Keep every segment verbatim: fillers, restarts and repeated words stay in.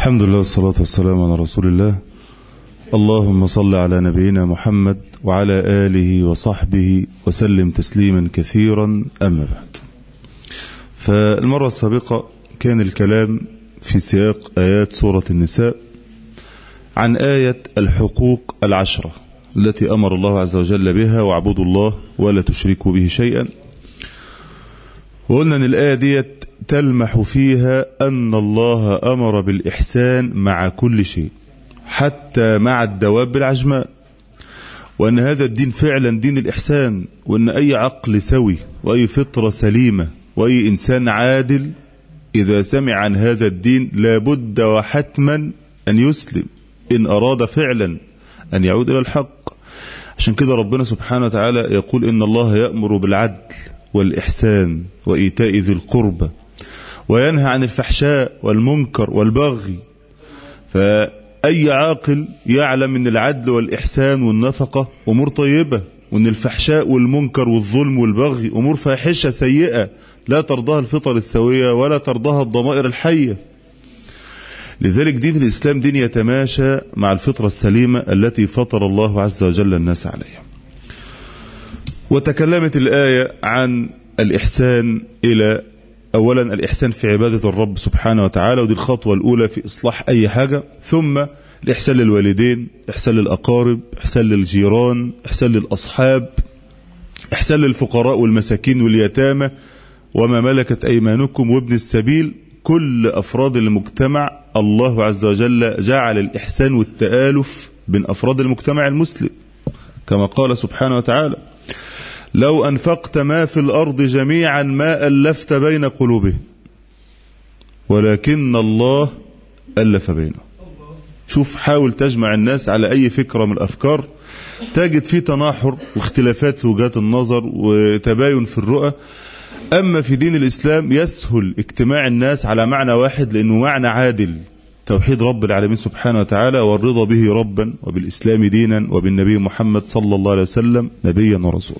الحمد لله والصلاة والسلام على رسول الله. اللهم صل على نبينا محمد وعلى آله وصحبه وسلم تسليما كثيرا. أما بعد، فالمرة السابقة كان الكلام في سياق آيات سورة النساء عن آية الحقوق العشرة التي أمر الله عز وجل بها: واعبدوا الله ولا تشركوا به شيئا. وقلنا أن الآية ديت تلمح فيها أن الله أمر بالإحسان مع كل شيء، حتى مع الدواب العجماء، وأن هذا الدين فعلا دين الإحسان، وأن أي عقل سوي وأي فطرة سليمة وأي إنسان عادل إذا سمع عن هذا الدين لابد وحتما أن يسلم إن أراد فعلا أن يعود إلى الحق. عشان كده ربنا سبحانه وتعالى يقول: إن الله يأمر بالعدل والإحسان وإيتاء ذي القربى وينهى عن الفحشاء والمنكر والبغي. فأي عاقل يعلم أن العدل والإحسان والنفقة أمور طيبة، وأن الفحشاء والمنكر والظلم والبغي أمور فاحشة سيئة لا ترضاها الفطر السوية ولا ترضاها الضمائر الحية. لذلك دين الإسلام دين يتماشى مع الفطرة السليمة التي فطر الله عز وجل الناس عليها. وتكلمت الآية عن الإحسان إلى أولا الإحسان في عبادة الرب سبحانه وتعالى، ودي الخطوة الأولى في إصلاح أي حاجة، ثم الإحسان للوالدين، إحسان للأقارب، إحسان للجيران، إحسان للأصحاب، إحسان للفقراء والمساكين واليتامى وما ملكت أيمانكم وابن السبيل. كل أفراد المجتمع الله عز وجل جعل الإحسان والتآلف بين أفراد المجتمع المسلم، كما قال سبحانه وتعالى: لو أنفقت ما في الأرض جميعا ما ألفت بين قلوبهم ولكن الله ألف بينهم. شوف، حاول تجمع الناس على أي فكرة من الأفكار تجد فيه تناحر واختلافات في وجهات النظر وتباين في الرؤى. أما في دين الإسلام يسهل اجتماع الناس على معنى واحد، لأنه معنى عادل: توحيد رب العالمين سبحانه وتعالى، والرضا به ربا، وبالإسلام دينا، وبالنبي محمد صلى الله عليه وسلم نبيا ورسولا.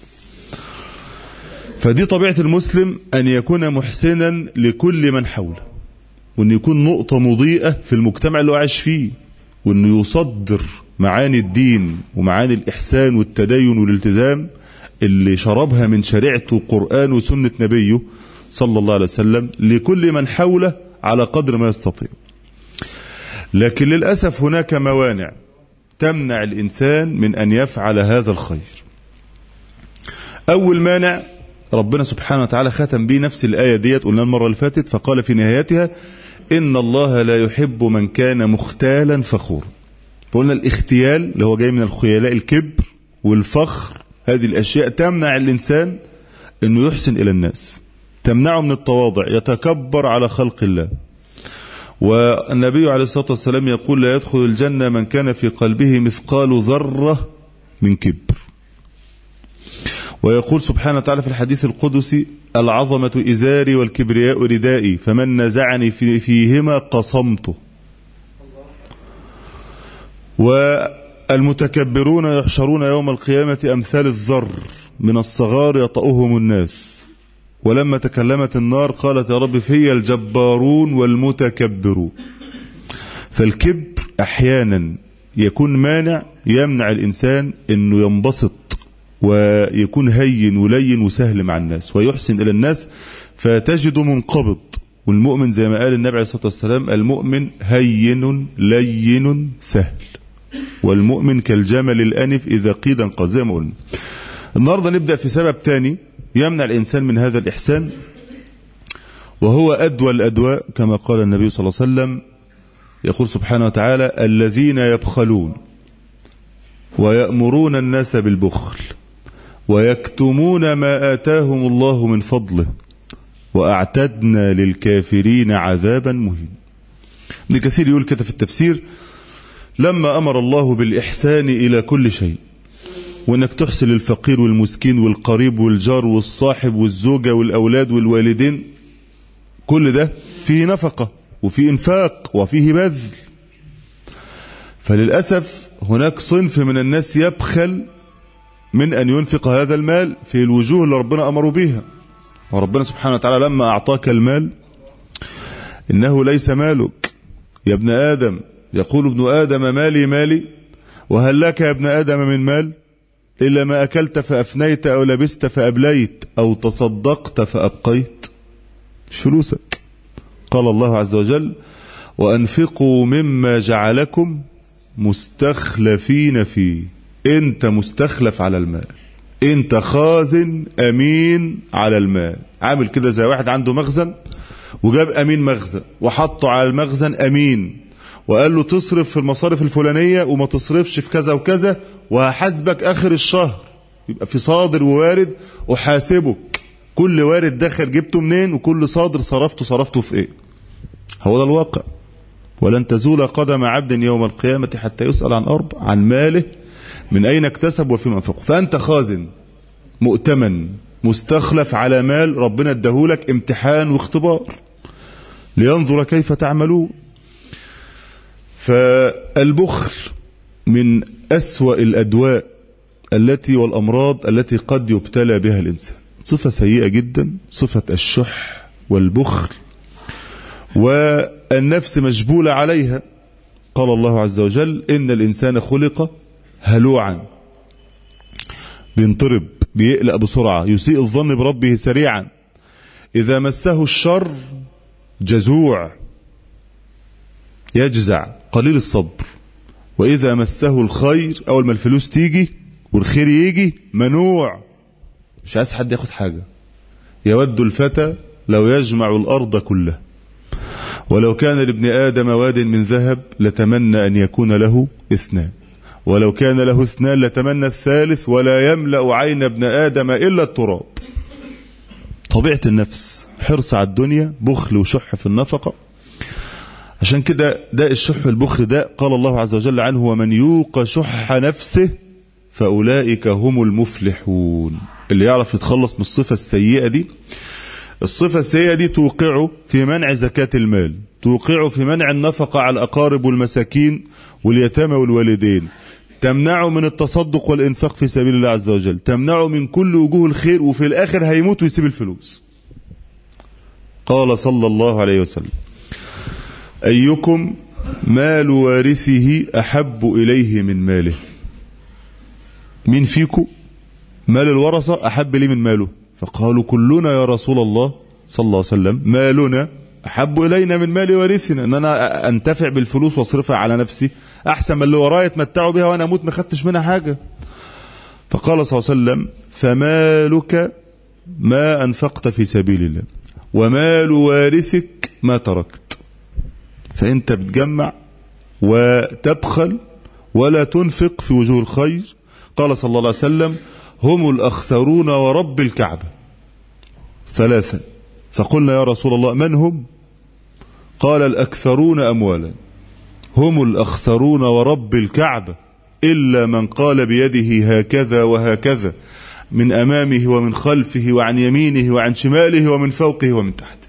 فدي طبيعة المسلم، أن يكون محسنا لكل من حوله، وأن يكون نقطة مضيئة في المجتمع اللي هو عايش فيه، وأنه يصدر معاني الدين ومعاني الإحسان والتدين والالتزام اللي شربها من شريعته قرآن وسنة نبيه صلى الله عليه وسلم لكل من حوله على قدر ما يستطيع. لكن للأسف هناك موانع تمنع الإنسان من أن يفعل هذا الخير. أول مانع ربنا سبحانه وتعالى ختم به نفس الآية ديت، قلنا المرة اللي فاتت، فقال في نهايتها: إن الله لا يحب من كان مختالا فخورا. فقلنا الاختيال اللي هو جاي من الخيلاء، الكبر والفخر، هذه الأشياء تمنع الإنسان أنه يحسن إلى الناس، تمنعه من التواضع، يتكبر على خلق الله. والنبي عليه الصلاة والسلام يقول: لا يدخل الجنة من كان في قلبه مثقال ذرة من كبر. ويقول سبحانه وتعالى في الحديث القدسي: العظمة إزاري والكبرياء ردائي فمن نزعني في فيهما قصمته. والمتكبرون يحشرون يوم القيامة أمثال الذر من الصغار يطأهم الناس. ولما تكلمت النار قالت: يا رب في الجبارون والمتكبرون. فالكبر أحيانا يكون مانع يمنع الإنسان أنه ينبسط ويكون هين ولين وسهل مع الناس ويحسن إلى الناس، فتجد منقبض. والمؤمن زي ما قال النبي عليه الصلاة والسلام: المؤمن هين لين سهل، والمؤمن كالجمل الأنف إذا قيد انقض، زي ما قلنا. النهارده نبدأ في سبب ثاني يمنع الإنسان من هذا الإحسان، وهو أدوى الأدواء، كما قال النبي صلى الله عليه وسلم. يقول سبحانه وتعالى: الذين يبخلون ويأمرون الناس بالبخل ويكتمون ما آتاهم الله من فضله وأعتدنا للكافرين عذابا مهينا. ابن كثير يقول كده في التفسير: لما أمر الله بالإحسان إلى كل شيء، وأنك تحسن للفقير والمسكين والقريب والجار والصاحب والزوجة والأولاد والوالدين، كل ده فيه نفقة وفيه إنفاق وفيه بذل. فللأسف هناك صنف من الناس يبخل من أن ينفق هذا المال في الوجوه اللي ربنا أمروا بها. وربنا سبحانه وتعالى لما أعطاك المال إنه ليس مالك، يا ابن آدم، يقول ابن آدم مالي مالي، وهل لك يا ابن آدم من مال إلا ما أكلت فأفنيت أو لبست فأبليت أو تصدقت فأبقيت؟ مش فلوسك. قال الله عز وجل وأنفقوا مما جعلكم مستخلفين فيه. أنت مستخلف على المال، أنت خازن أمين على المال. عامل كده زي واحد عنده مخزن وجاب أمين مخزن وحطه على المخزن أمين، وقال له تصرف في المصارف الفلانية وما تصرفش في كذا وكذا، وهحاسبك آخر الشهر. يبقى في صادر ووارد، وحاسبك كل وارد دخل جبته منين، وكل صادر صرفته صرفته في ايه. هو ده الواقع. ولن تزول قدم عبد يوم القيامة حتى يسأل عن أربع: عن ماله، من أين اكتسب وفيما أنفقه. فأنت خازن مؤتمن مستخلف على مال ربنا اداهولك امتحان واختبار لينظر كيف تعملون. فالبخل من أسوأ الأدواء التي والأمراض التي قد يبتلى بها الإنسان. صفة سيئة جدا، صفة الشح والبخل، والنفس مجبولة عليها. قال الله عز وجل إن الإنسان خلق هلوعا، بينطرب، بيقلق بسرعة، يسيء الظن بربه سريعا، إذا مسه الشر جزوع يجزع، قليل الصبر، وإذا مسه الخير أول ما الفلوس تيجي والخير يجي منوع، مش عايز حد ياخد حاجة. يود الفتى لو يجمع الأرض كلها، ولو كان لابن آدم واد من ذهب لتمنى أن يكون له اثنان، ولو كان له اثنان لتمنى الثالث، ولا يملأ عين ابن آدم إلا التراب. طبيعة النفس حرص على الدنيا، بخل وشح في النفقة. عشان كده ده الشح والبخل ده قال الله عز وجل عنه ومن يوق شح نفسه فأولئك هم المفلحون. اللي يعرف يتخلص من الصفة السيئة دي. الصفة السيئة دي توقعه في منع زكاة المال، توقعه في منع النفقة على الأقارب والمساكين واليتامى والوالدين، تمنعه من التصدق والإنفاق في سبيل الله عز وجل، تمنعه من كل وجوه الخير، وفي الآخر هيموت ويسيب الفلوس. قال صلى الله عليه وسلم أيكم مال وارثه أحب إليه من ماله؟ مين فيكم مال الورثة أحب لي من ماله؟ فقالوا كلنا يا رسول الله صلى الله عليه وسلم، مالنا أحب إلينا من مال وارثنا، أن أنا أنتفع بالفلوس واصرفها على نفسي أحسن من اللي ورايا يتمتعوا بها وأنا أموت ما خدتش منها حاجة. فقال صلى الله عليه وسلم فمالك ما أنفقت في سبيل الله، ومال وارثك ما تركت. فأنت بتجمع وتبخل ولا تنفق في وجوه الخير. قال صلى الله عليه وسلم هم الأخسرون ورب الكعبة. ثلاثة. فقلنا يا رسول الله من هم؟ قال الأكثرون أموالا. هم الأخسرون ورب الكعبة إلا من قال بيده هكذا وهكذا، من أمامه ومن خلفه وعن يمينه وعن شماله ومن فوقه ومن تحته.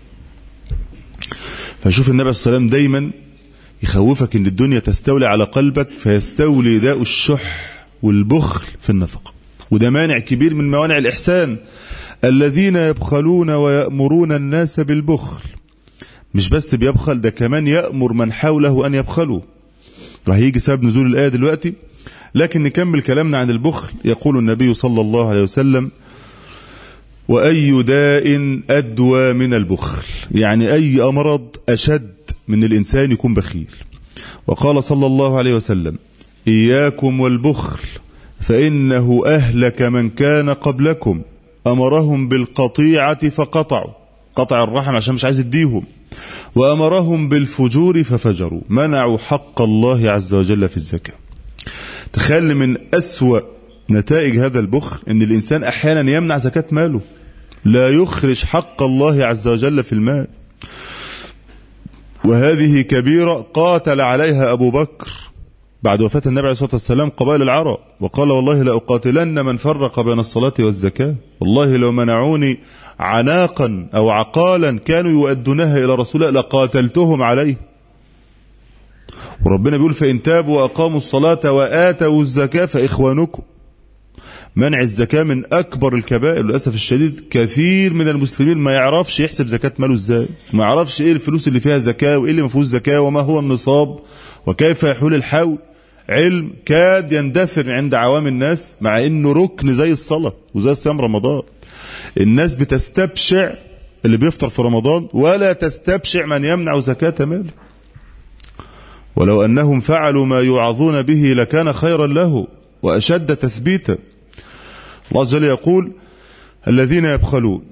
فشوف النبي صلى الله عليه وسلم دايما يخوفك ان الدنيا تستولي على قلبك، فيستولي داء الشح والبخل في النفقة. وده مانع كبير من موانع الإحسان. الذين يبخلون ويأمرون الناس بالبخل، مش بس بيبخل، ده كمان يأمر من حوله أن يبخلوا. راح يجي سبب نزول الآية دلوقتي، لكن نكمل كلامنا عن البخل. يقول النبي صلى الله عليه وسلم وأي داء أدوى من البخل، يعني أي أمراض أشد من الإنسان يكون بخيل. وقال صلى الله عليه وسلم إياكم والبخل فإنه أهلك من كان قبلكم، أمرهم بالقطيعة فقطعوا، قطع الرحم عشان مش عايز يديهم، وأمرهم بالفجور ففجروا، منعوا حق الله عز وجل في الزكاة. تخيل من أسوأ نتائج هذا البخل ان الإنسان أحيانا يمنع زكاة ماله، لا يخرج حق الله عز وجل في المال. وهذه كبيرة قاتل عليها أبو بكر بعد وفاة النبي عليه الصلاة والسلام قبائل العرب، وقال والله لأقاتلن من فرق بين الصلاة والزكاة، والله لو منعوني عناقا أو عقالا كانوا يؤدونها إلى رسول الله لقاتلتهم عليه. وربنا بيقول فإن تابوا وأقاموا الصلاة وآتوا الزكاة فإخوانكم. منع الزكاة من أكبر الكبائر. للأسف الشديد كثير من المسلمين ما يعرفش يحسب زكاة ماله إزاي، ما يعرفش إيه الفلوس اللي فيها زكاة وإيه اللي ما فيهوش زكاة وما هو النصاب وكيف يحول الحول. علم كاد يندثر عند عوام الناس، مع إنه ركن زي الصلاة وزي صيام رمضان. الناس بتستبشع اللي بيفطر في رمضان ولا تستبشع من يمنع زكاة ماله. ولو أنهم فعلوا ما يوعظون به لكان خيرا له وأشد تثبيتا. الله عز وجل يقول: الذين يبخلون،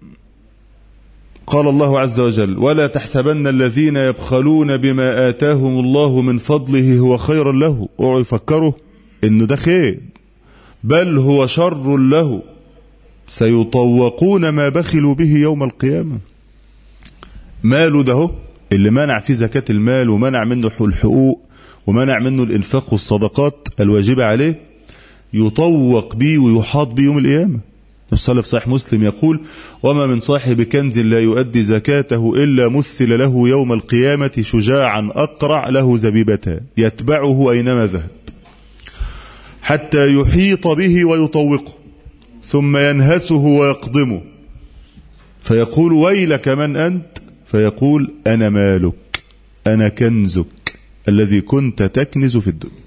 قال الله عز وجل: ولا تحسبن الذين يبخلون بما آتاهم الله من فضله هو خيرا له. اوعوا يفكروا إنه ده خير، بل هو شر له، سيطوقون ما بخلوا به يوم القيامة. ماله ده اللي منع فيه زكاة المال ومنع منه الحقوق ومنع منه الإنفاق والصدقات الواجبة عليه، يطوق به ويحاط به يوم القيامة. الصلاة في صحيح مسلم يقول: وما من صاحب كنز لا يؤدي زكاته إلا مثل له يوم القيامة شجاعا أقرع له زبيبتان يتبعه أينما ذهب حتى يحيط به ويطوقه ثم ينهسه ويقضمه فيقول: ويلك من أنت؟ فيقول: أنا مالك، أنا كنزك الذي كنت تكنز في الدنيا.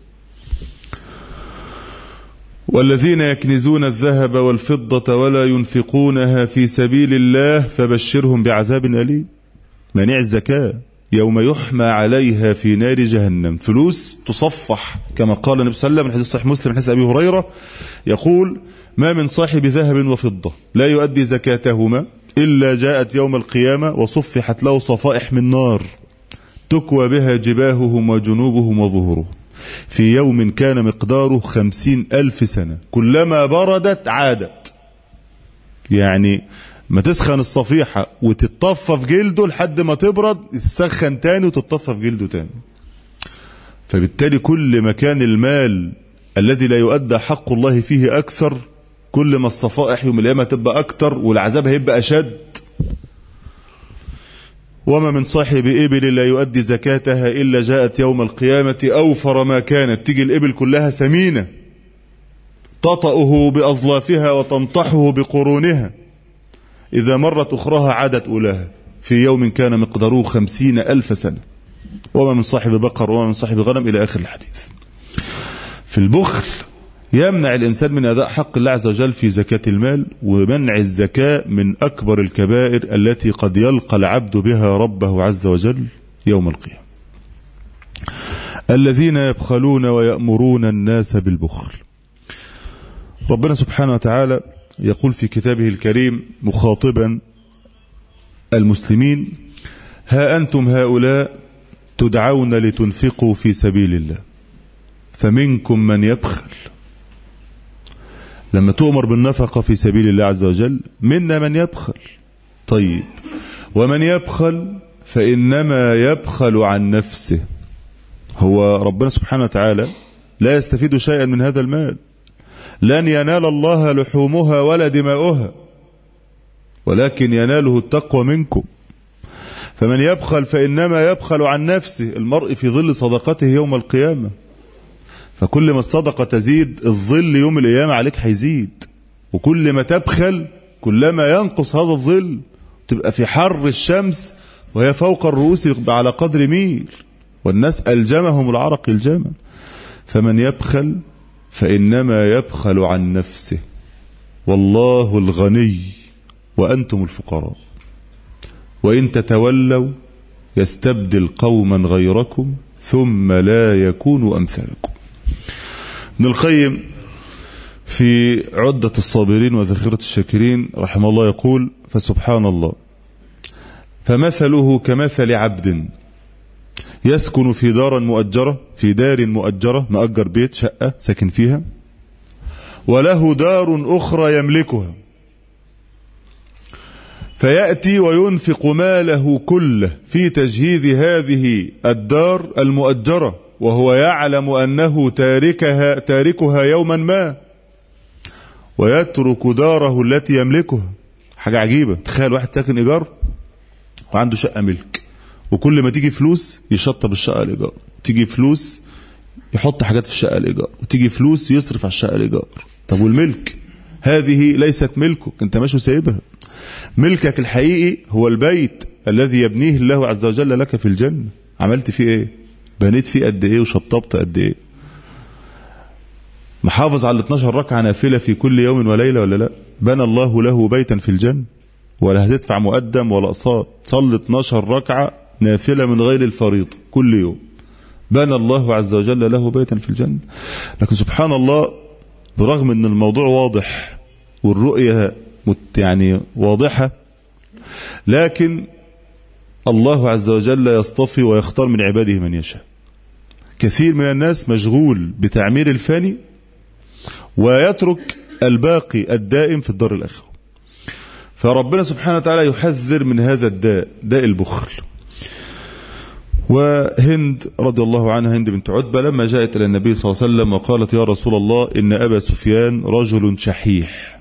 والذين يكنزون الذهب والفضة ولا ينفقونها في سبيل الله فبشرهم بعذاب أليم. منع الزكاة يوم يحمى عليها في نار جهنم، فلوس تصفح كما قال النبي صلى الله عليه وسلم، الحديث صحيح مسلم حديث أبي هريرة يقول: ما من صاحب ذهب وفضة لا يؤدي زكاتهما إلا جاءت يوم القيامة وصفحت له صفائح من نار تكوى بها جباههم وجنوبهم وظهورهم في يوم كان مقداره خمسين ألف سنة، كلما بردت عادت. يعني ما تسخن الصفيحة وتتطفى في جلده لحد ما تبرد تسخن تاني وتتطفى في جلده تاني. فبالتالي كل ما كان المال الذي لا يؤدى حق الله فيه أكثر، كل ما الصفائح يوم القيامة تبقى أكتر والعذاب هيبقى أشد. وما من صاحب إبل لا يؤدي زكاتها إلا جاءت يوم القيامة أوفر ما كانت، تيجي الإبل كلها سمينة تطأه بأظلافها وتنطحه بقرونها، إذا مرت أخراها عادت أولاها في يوم كان مقداره خمسين ألف سنة. وما من صاحب بقر وما من صاحب غنم إلى آخر الحديث. في البخل يمنع الإنسان من أداء حق الله عز وجل في زكاة المال، ومنع الزكاة من أكبر الكبائر التي قد يلقى العبد بها ربه عز وجل يوم القيامة. الذين يبخلون ويأمرون الناس بالبخل. ربنا سبحانه وتعالى يقول في كتابه الكريم مخاطبا المسلمين: ها أنتم هؤلاء تدعون لتنفقوا في سبيل الله فمنكم من يبخل. لما تؤمر بالنفقة في سبيل الله عز وجل منا من يبخل. طيب، ومن يبخل فإنما يبخل عن نفسه. هو ربنا سبحانه وتعالى لا يستفيد شيئا من هذا المال، لن ينال الله لحومها ولا دماؤها، ولكن يناله التقوى منكم. فمن يبخل فإنما يبخل عن نفسه. المرء في ظل صدقته يوم القيامة، فكل ما الصدقة تزيد الظل يوم القيامة عليك هيزيد، وكل ما تبخل كلما ينقص هذا الظل، تبقى في حر الشمس وهي فوق الرؤوس على قدر ميل، والناس ألجمهم العرق الجما. فمن يبخل فإنما يبخل عن نفسه، والله الغني وأنتم الفقراء، وإن تتولوا يستبدل قوما غيركم ثم لا يكونوا أمثالكم. ابن القيم في عدة الصابرين وذخيرة الشاكرين رحمه الله يقول: فسبحان الله، فمثله كمثل عبد يسكن في دار مؤجرة في دار مؤجرة مأجر بيت شقة ساكن فيها، وله دار أخرى يملكها، فيأتي وينفق ماله كله في تجهيز هذه الدار المؤجرة وهو يعلم أنه تاركها تاركها يوما ما، ويترك داره التي يملكها. حاجة عجيبة، تخيل واحد ساكن إيجار وعنده شقة ملك، وكل ما تيجي فلوس يشطب الشقة الإيجار، تيجي فلوس يحط حاجات في الشقة الإيجار، وتيجي فلوس يصرف على الشقة الإيجار. طب والملك؟ هذه ليست ملكك، انت ماشي سايبها. ملكك الحقيقي هو البيت الذي يبنيه الله عز وجل لك في الجنة. عملت فيه ايه؟ بنيت فيه قد ايه وشطبت قد ايه؟ محافظ على اتناشر ركعة نافلة في كل يوم وليلة ولا لا؟ بنى الله له بيتا في الجنة، ولا هتدفع مقدم ولا اقساط. صلي اتناشر ركعة نافلة من غير الفريضة كل يوم، بنى الله عز وجل له بيتا في الجنة. لكن سبحان الله، برغم ان الموضوع واضح والرؤية يعني واضحة، لكن الله عز وجل يصطفي ويختار من عباده من يشاء. كثير من الناس مشغول بتعمير الفاني ويترك الباقي الدائم في الدار الآخرة. فربنا سبحانه وتعالى يحذر من هذا الداء، داء البخل. وهند رضي الله عنها، هند بنت عتبة، لما جاءت إلى النبي صلى الله عليه وسلم وقالت: يا رسول الله، إن أبا سفيان رجل شحيح،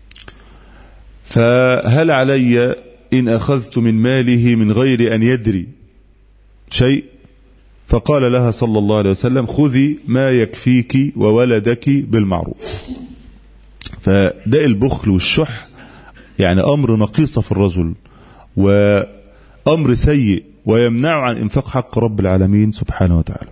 فهل علي إن أخذت من ماله من غير أن يدري شيء؟ فقال لها صلى الله عليه وسلم: خذي ما يكفيك وولدك بالمعروف. فداء البخل والشح يعني أمر نقيصة في الرجل، وأمر سيء، ويمنع عن إنفاق حق رب العالمين سبحانه وتعالى.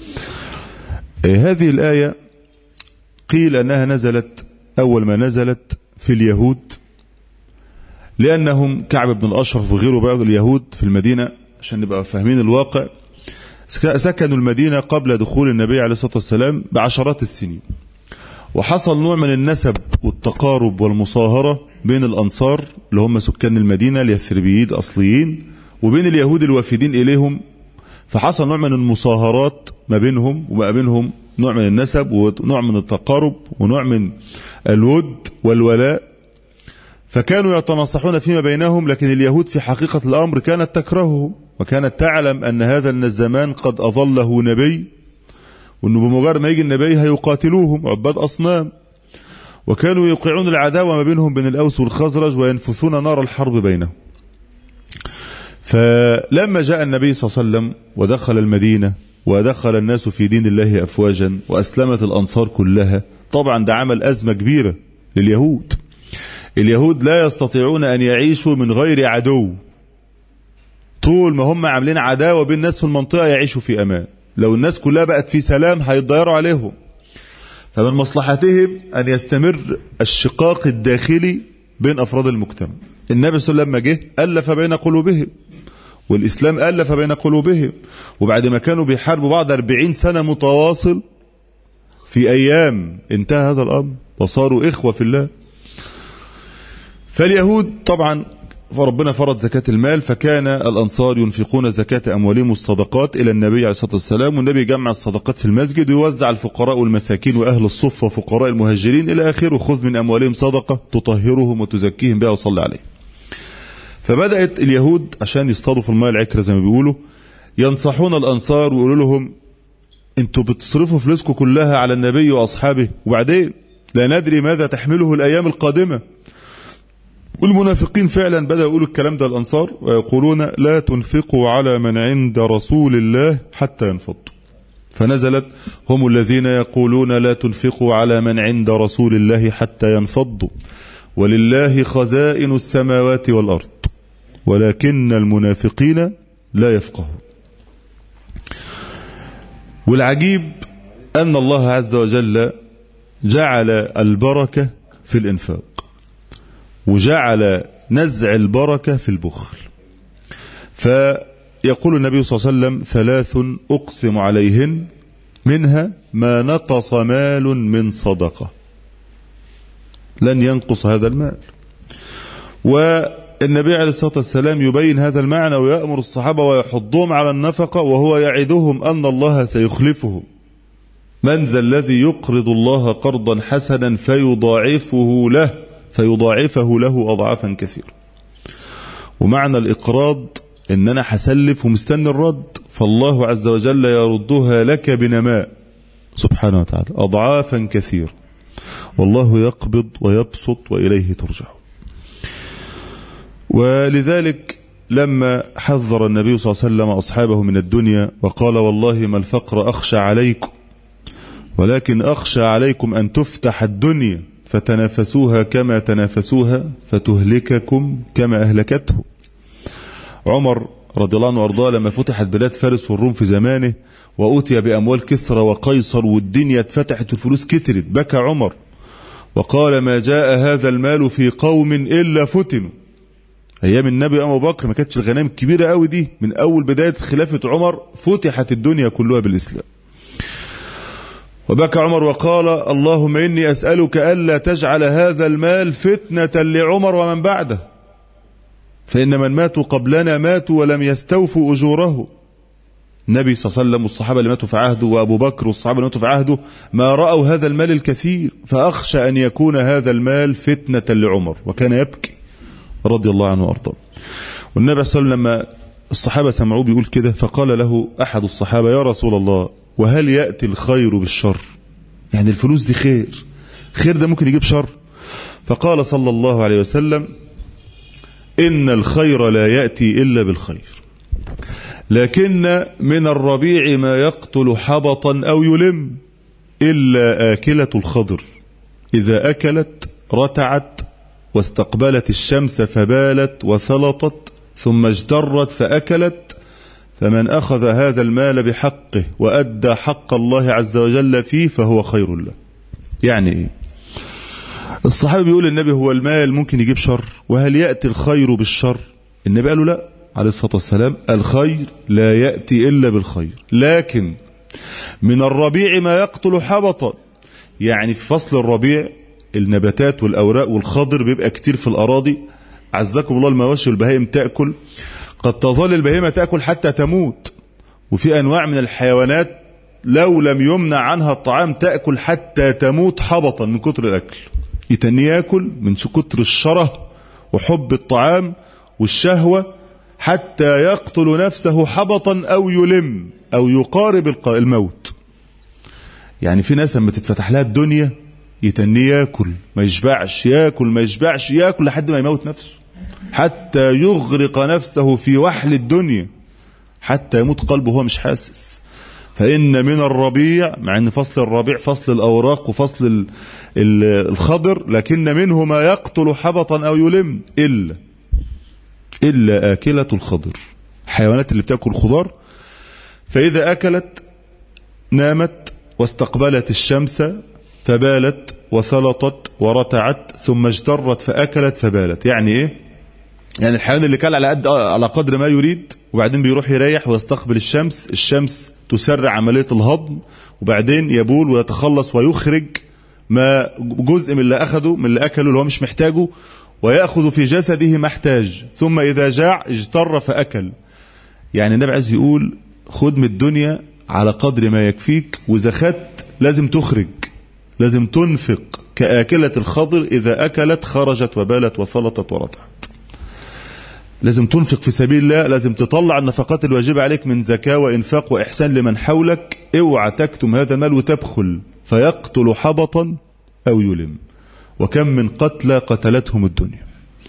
هذه الآية قيل أنها نزلت أول ما نزلت في اليهود، لأنهم كعب بن الأشرف وغيره بقى اليهود في المدينة، عشان نبقى فاهمين الواقع، سكنوا المدينة قبل دخول النبي عليه الصلاة والسلام بعشرات السنين، وحصل نوع من النسب والتقارب والمصاهرة بين الأنصار اللي هم سكان المدينة اليثربيين الأصليين وبين اليهود الوافدين إليهم. فحصل نوع من المصاهرات ما بينهم وما بينهم، نوع من النسب ونوع من التقارب ونوع من الود والولاء، فكانوا يتناصحون فيما بينهم. لكن اليهود في حقيقة الأمر كانت تكرههم، وكانت تعلم أن هذا من الزمان قد أظله نبي، وأنه بمجرد ما يجي النبي هيقاتلوهم عباد أصنام، وكانوا يوقعون العداوة ما بينهم بين الأوس والخزرج وينفثون نار الحرب بينهم. فلما جاء النبي صلى الله عليه وسلم ودخل المدينة ودخل الناس في دين الله أفواجا وأسلمت الأنصار كلها، طبعا ده عمل أزمة كبيرة لليهود. اليهود لا يستطيعون أن يعيشوا من غير عدو، طول ما هم عاملين عداوة بين الناس في المنطقة يعيشوا في أمان. لو الناس كلها بقت في سلام هيتضيروا عليهم. فمن مصلحتهم أن يستمر الشقاق الداخلي بين أفراد المجتمع. النبي صلى الله عليه وسلم لما جه ألف بين قلوبهم، والإسلام ألف بين قلوبهم، وبعد ما كانوا بيحاربوا بعض أربعين سنة متواصل، في أيام انتهى هذا الأمر وصاروا إخوة في الله. فاليهود طبعا فربنا فرض زكاة المال، فكان الأنصار ينفقون زكاة أموالهم والصدقات إلى النبي عليه الصلاة والسلام، والنبي جمع الصدقات في المسجد ويوزع الفقراء والمساكين وأهل الصفة وفقراء المهاجرين إلى آخره، خذ من أموالهم صدقة تطهرهم وتزكيهم بها وصلي عليه. فبدأت اليهود عشان يصطادوا في الماء العكرة زي ما بيقولوا ينصحون الأنصار ويقولوا لهم: انتوا بتصرفوا فلوسكم كلها على النبي وأصحابه، وبعدين لا ندري ماذا تحمله الأيام القادمة. والمنافقين فعلا بدأوا يقولوا الكلام ده الأنصار، ويقولون: لا تنفقوا على من عند رسول الله حتى ينفضوا. فنزلت: هم الذين يقولون لا تنفقوا على من عند رسول الله حتى ينفضوا، ولله خزائن السماوات والأرض ولكن المنافقين لا يفقهون. والعجيب أن الله عز وجل جعل البركة في الإنفاق، وجعل نزع البركة في البخل. فيقول النبي صلى الله عليه وسلم: ثلاث أقسم عليهن منها ما نقص مال من صدقة، لن ينقص هذا المال. والنبي عليه الصلاة والسلام يبين هذا المعنى ويأمر الصحابة ويحضهم على النفقة، وهو يعدهم أن الله سيخلفهم. من ذا الذي يقرض الله قرضا حسنا فيضاعفه له فيضاعفه له أضعافا كثيرة. ومعنى الإقراض إن أنا حسلف ومستني الرد، فالله عز وجل يردها لك بنماء سبحانه وتعالى أضعافا كثيرة، والله يقبض ويبسط وإليه ترجعون. ولذلك لما حذر النبي صلى الله عليه وسلم أصحابه من الدنيا وقال: والله ما الفقر أخشى عليكم ولكن أخشى عليكم أن تفتح الدنيا فتنافسوها كما تنافسوها فتهلككم كما أهلكته. عمر رضي الله عنه وارضاه لما فتحت بلاد فارس والروم في زمانه وأوتي بأموال كسرى وقيصر والدنيا اتفتحت والفلوس كترت، بكى عمر وقال: ما جاء هذا المال في قوم إلا فتنوا. أيام النبي أبو بكر ما كانتش الغنائم الكبيرة قوي دي، من أول بداية خلافة عمر فتحت الدنيا كلها بالإسلام. وبكى عمر وقال: اللهم إني أسألك ألا تجعل هذا المال فتنة لعمر ومن بعده، فإن من ماتوا قبلنا ماتوا ولم يستوفوا أجوره. النبي صلى الله عليه وسلم والصحابة اللي ماتوا في عهده وأبو بكر والصحابة اللي ماتوا في عهده ما رأوا هذا المال الكثير، فأخشى أن يكون هذا المال فتنة لعمر، وكان يبكي رضي الله عنه وأرضاه. والنبي صلى الله عليه وسلم لما الصحابة سمعوه بيقول كده فقال له أحد الصحابة: يا رسول الله، وهل يأتي الخير بالشر؟ يعني الفلوس دي خير، خير ده ممكن يجيب شر؟ فقال صلى الله عليه وسلم: إن الخير لا يأتي إلا بالخير، لكن من الربيع ما يقتل حبطا أو يلم إلا آكلة الخضر، إذا أكلت رتعت واستقبلت الشمس فبالت وثلطت ثم اجترت فأكلت، فمن أخذ هذا المال بحقه وأدى حق الله عز وجل فيه فهو خير له. يعني إيه؟ الصحابي بيقول النبي: هو المال ممكن يجيب شر؟ وهل يأتي الخير بالشر؟ النبي قال له: لا عليه الصلاة والسلام، الخير لا يأتي إلا بالخير، لكن من الربيع ما يقتل حبطا. يعني في فصل الربيع النباتات والأوراق والخضر بيبقى كتير في الأراضي، عزكم الله، المواشي والبهائم تأكل، قد تظل البهيمة تأكل حتى تموت، وفي أنواع من الحيوانات لو لم يمنع عنها الطعام تأكل حتى تموت حبطا من كتر الأكل، يتني يأكل من كتر الشره وحب الطعام والشهوة حتى يقتل نفسه حبطا أو يلم أو يقارب الموت. يعني في ناس لما تتفتح لها الدنيا يتني يأكل ما يشبعش، يأكل ما يشبعش، يأكل لحد ما يموت نفسه، حتى يغرق نفسه في وحل الدنيا حتى يموت قلبه وهو مش حاسس. فإن من الربيع، مع أن فصل الربيع فصل الأوراق وفصل الخضر، لكن منه ما يقتل حبطا أو يلم إلا إلا آكلة الخضر، حيوانات اللي بتأكل خضار، فإذا أكلت نامت واستقبلت الشمس فبالت وثلطت ورتعت ثم اجترت فأكلت فبالت. يعني إيه؟ يعني الحيوان اللي كان على قد على قدر ما يريد وبعدين بيروح يريح ويستقبل الشمس، الشمس تسرع عملية الهضم وبعدين يبول ويتخلص ويخرج ما جزء من اللي أخده من اللي أكله اللي هو مش محتاجه، ويأخذ في جسده ما احتاج، ثم إذا جاع اجتر فأكل. يعني النبي عايز يقول خد من الدنيا على قدر ما يكفيك، وإذا خدت لازم تخرج، لازم تنفق كآكلة الخضر، إذا أكلت خرجت وبالت وسلطت ورتعت. لازم تنفق في سبيل الله، لازم تطلع النفقات الواجبة عليك من زكاة وإنفاق وإحسان لمن حولك. اوعى تكتم هذا المال وتبخل فيقتل حبطا أو يلم. وكم من قتلى قتلتهم الدنيا.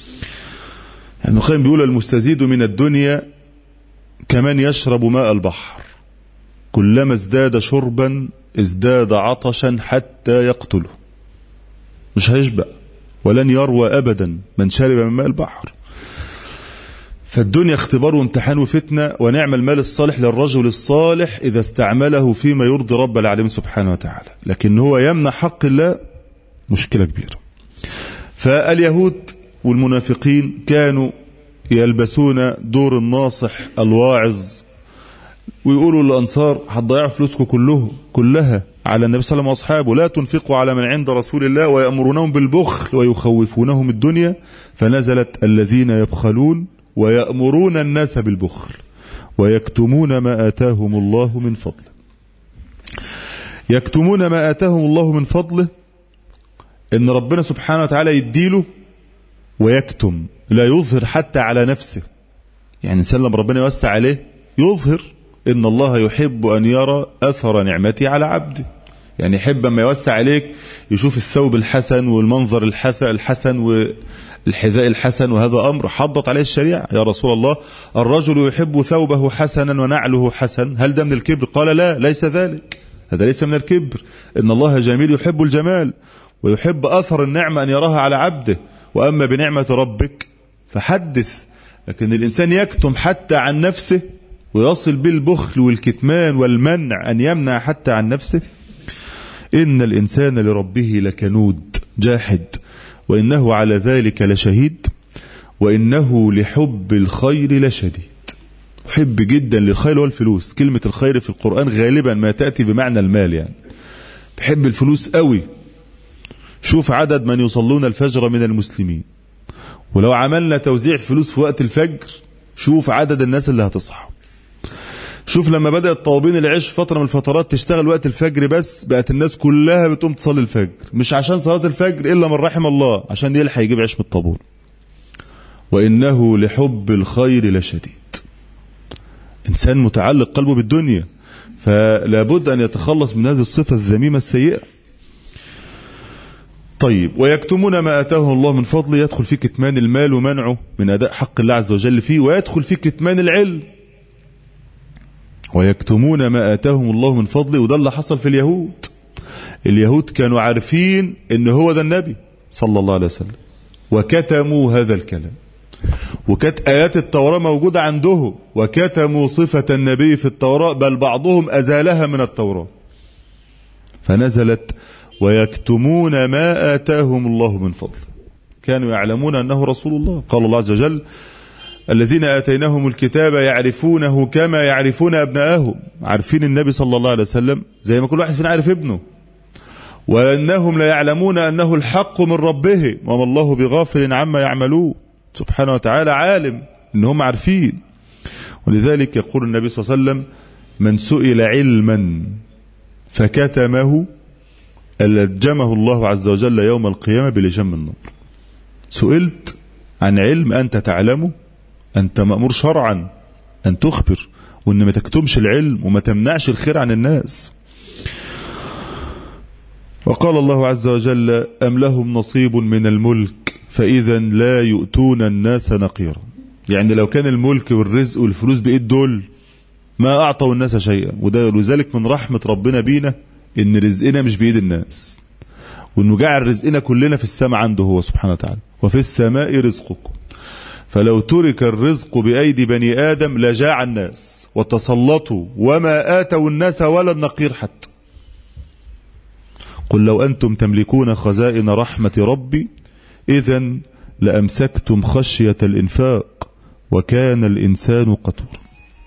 يعني القيم بيقول: المستزيد من الدنيا كمن يشرب ماء البحر، كلما ازداد شربا ازداد عطشا حتى يقتله. مش هيشبع ولن يروى أبدا من شرب من ماء البحر. فالدنيا اختبار وامتحان وفتنة، ونعم المال الصالح للرجل الصالح إذا استعمله فيما يرضي رب العالمين سبحانه وتعالى، لكن هو يمنع حق الله مشكلة كبيرة. فاليهود والمنافقين كانوا يلبسون دور الناصح الواعظ، ويقولوا للأنصار: هتضيعوا فلوسكم كله كلها على النبي صلى الله عليه وسلم وأصحابه، لا تنفقوا على من عند رسول الله، ويأمرونهم بالبخل ويخوفونهم الدنيا، فنزلت: الذين يبخلون ويأمرون الناس بالبخل ويكتمون ما آتاهم الله من فضله. يكتمون ما آتاهم الله من فضله، إن ربنا سبحانه وتعالى يديله ويكتم، لا يظهر حتى على نفسه. يعني إنسان لما ربنا يوسع عليه يظهر، إن الله يحب أن يرى أثر نعمته على عبده. يعني يحب أما يوسع عليك يشوف الثوب الحسن والمنظر الحسن والحذاء الحسن، وهذا أمر حضت عليه الشريعة. يا رسول الله، الرجل يحب ثوبه حسنا ونعله حسن، هل ده من الكبر؟ قال: لا، ليس ذلك، هذا ليس من الكبر. إن الله جميل يحب الجمال ويحب أثر النعمة أن يراها على عبده. وأما بنعمة ربك فحدث. لكن الإنسان يكتم حتى عن نفسه ويصل بالبخل والكتمان والمنع أن يمنع حتى عن نفسه. إن الإنسان لربه لكنود جاحد وإنه على ذلك لشهيد وإنه لحب الخير لشديد. حب جدا للخير والفلوس. كلمة الخير في القرآن غالبا ما تأتي بمعنى المال، يعني بحب الفلوس قوي. شوف عدد من يصلون الفجر من المسلمين، ولو عملنا توزيع فلوس في وقت الفجر شوف عدد الناس اللي هتصحى. شوف لما بدأت طوابين العيش فترة من الفترات تشتغل وقت الفجر بس، بقت الناس كلها بتقوم تصلي الفجر، مش عشان صلاة الفجر إلا من رحم الله، عشان يلحق يجيب عيش من الطابون. وإنه لحب الخير لشديد. إنسان متعلق قلبه بالدنيا، فلا بد أن يتخلص من هذه الصفة الذميمة السيئة. طيب، ويكتمون ما آتاهم الله من فضله، يدخل في كتمان المال ومنعه من أداء حق الله عز وجل فيه، ويدخل في كتمان العلم. ويكتمون ما آتاهم الله من فضله، وده اللي حصل في اليهود. اليهود كانوا عارفين ان هو ده النبي صلى الله عليه وسلم، وكتموا هذا الكلام. وكانت آيات التوراة موجودة عندهم، وكتموا صفة النبي في التوراة، بل بعضهم أزالها من التوراة. فنزلت ويكتمون ما آتاهم الله من فضله. كانوا يعلمون أنه رسول الله. قال الله عز وجل: الذين آتيناهم الكتاب يعرفونه كما يعرفون أبناءهم. عارفين النبي صلى الله عليه وسلم زي ما كل واحد فينا عارف ابنه. وأنهم لا يعلمون أنه الحق من ربهم وما الله بغافل عما يعملون. سبحانه وتعالى عالم أنهم عارفين. ولذلك يقول النبي صلى الله عليه وسلم: من سئل علما فكتمه ألجمه الله عز وجل يوم القيامة بلجام النار. سئلت عن علم أنت تعلمه، أنت مأمور شرعا أن تخبر، وأن ما تكتمش العلم وما تمنعش الخير عن الناس. وقال الله عز وجل: أم لهم نصيب من الملك فإذا لا يؤتون الناس نقيرا. يعني لو كان الملك والرزق والفلوس بإيد دول ما أعطوا الناس شيئا. وده لذلك من رحمة ربنا بينا إن رزقنا مش بإيد الناس، وإنه جعل رزقنا كلنا في السماء عنده هو سبحانه وتعالى. وفي السماء رزقكم. فلو ترك الرزق بأيدي بني آدم لجاع الناس وتسلطوا وما آتوا الناس ولا النقير حتى. قل لو أنتم تملكون خزائن رحمة ربي إذن لأمسكتم خشية الإنفاق وكان الإنسان قتورا.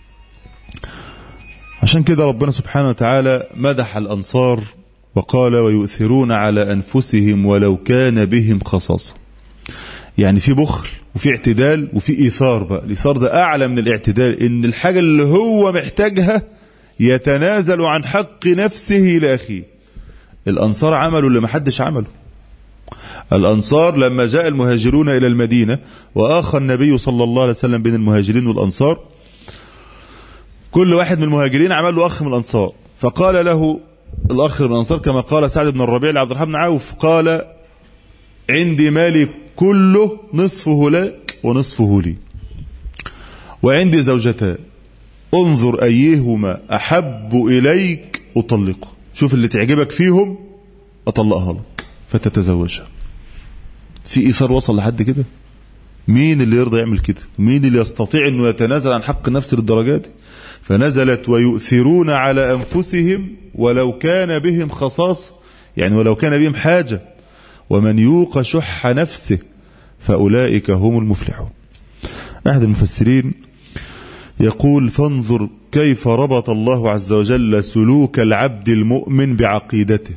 عشان كده ربنا سبحانه وتعالى مدح الأنصار وقال: ويؤثرون على أنفسهم ولو كان بهم خصاصة. يعني في بخل وفي اعتدال وفي إيثار. بقى الإيثار ده أعلى من الاعتدال، إن الحاجة اللي هو محتاجها يتنازل عن حق نفسه لأخيه. الأنصار عملوا اللي محدش عمله. الأنصار لما جاء المهاجرون إلى المدينة وآخى النبي صلى الله عليه وسلم بين المهاجرين والأنصار، كل واحد من المهاجرين عمل له أخ من الأنصار، فقال له الأخ من الأنصار كما قال سعد بن الربيع لعبد الرحمن بن عوف: قال: عندي مالي كله نصفه لك ونصفه لي، وعندي زوجتان، انظر أيهما أحب إليك أطلقه. شوف اللي تعجبك فيهم أطلقها لك فتتزوجها. في إيثار وصل لحد كده؟ مين اللي يرضى يعمل كده؟ مين اللي يستطيع أنه يتنازل عن حق نفسه للدرجات دي؟ فنزلت ويؤثرون على أنفسهم ولو كان بهم خصاصة، يعني ولو كان بهم حاجة. ومن يوق شح نفسه فأولئك هم المفلحون. أحد المفسرين يقول: فانظر كيف ربط الله عز وجل سلوك العبد المؤمن بعقيدته.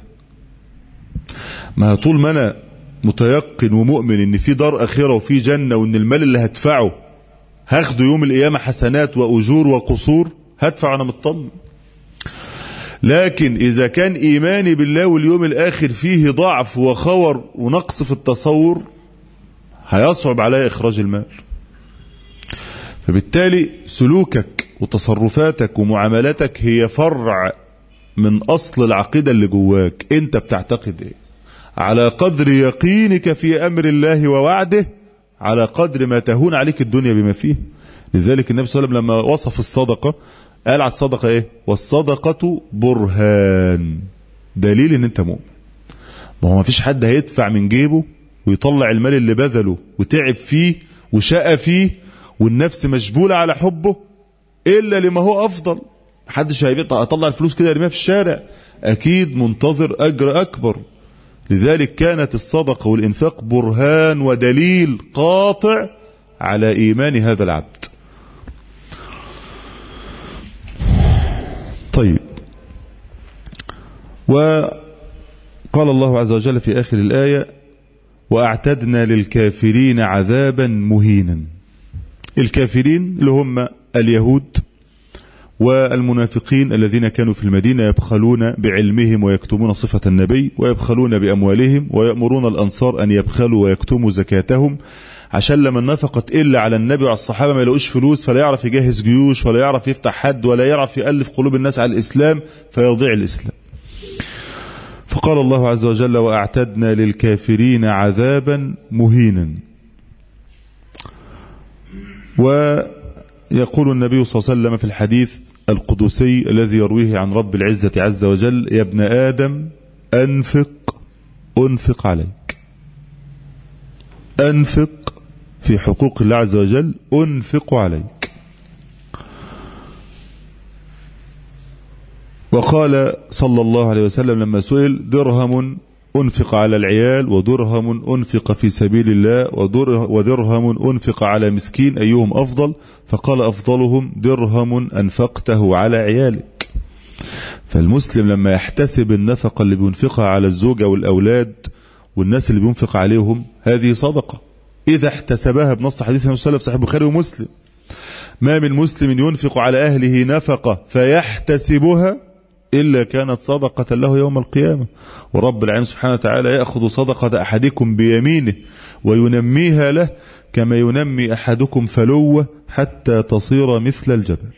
ما طول ما أنا متيقن ومؤمن إن في دار آخرة وفي جنة، وإن المال اللي هدفعه هاخده يوم القيامة حسنات وأجور وقصور، هدفع أنا مطمن. لكن إذا كان إيماني بالله واليوم الآخر فيه ضعف وخور ونقص في التصور، هيصعب علي إخراج المال. فبالتالي سلوكك وتصرفاتك ومعاملاتك هي فرع من أصل العقيدة اللي جواك. أنت بتعتقد إيه؟ على قدر يقينك في أمر الله ووعده، على قدر ما تهون عليك الدنيا بما فيه. لذلك النبي صلى الله عليه وسلم لما وصف الصدقة قال على الصدقة ايه؟ والصدقة برهان، دليل ان انت مؤمن. ما هو ما فيش حد هيدفع من جيبه ويطلع المال اللي بذله وتعب فيه وشقى فيه والنفس مجبولة على حبه إلا لما هو أفضل. محدش هيطلع الفلوس كده يرميها في الشارع، أكيد منتظر أجر أكبر. لذلك كانت الصدقة والإنفاق برهان ودليل قاطع على إيمان هذا العبد. طيب، وقال الله عز وجل في آخر الآية: وأعتدنا للكافرين عذابا مهينا. الكافرين اللي هم اليهود والمنافقين الذين كانوا في المدينة يبخلون بعلمهم ويكتمون صفة النبي، ويبخلون بأموالهم، ويأمرون الأنصار أن يبخلوا ويكتموا زكاتهم، عشان لما النفقة تقل على النبي وعلى الصحابة ما يلاقوش فلوس، فلا يعرف يجهز جيوش ولا يعرف يفتح حد ولا يعرف يألف قلوب الناس على الإسلام فيضيع الإسلام. فقال الله عز وجل: وأعتدنا للكافرين عذابا مهينا. ويقول النبي صلى الله عليه وسلم في الحديث القدسي الذي يرويه عن رب العزة عز وجل: يا ابن آدم أنفق أنفق عليك. أنفق في حقوق الله عز وجل، أنفق عليك. وقال صلى الله عليه وسلم لما سئل: درهم أنفق على العيال، ودرهم أنفق في سبيل الله، ودرهم أنفق على مسكين، أيهم أفضل؟ فقال: أفضلهم درهم أنفقته على عيالك. فالمسلم لما يحتسب النفقة اللي بينفقها على الزوجة والأولاد والناس اللي بينفق عليهم، هذه صدقة إذا احتسبها بنص حديث النبي صلى الله عليه وسلم في صحيح البخاري ومسلم: ما من مسلم ينفق على أهله نفقة فيحتسبها إلا كانت صدقة له يوم القيامة. ورب العالمين سبحانه وتعالى يأخذ صدقة أحدكم بيمينه وينميها له كما ينمي أحدكم فلوة حتى تصير مثل الجبل.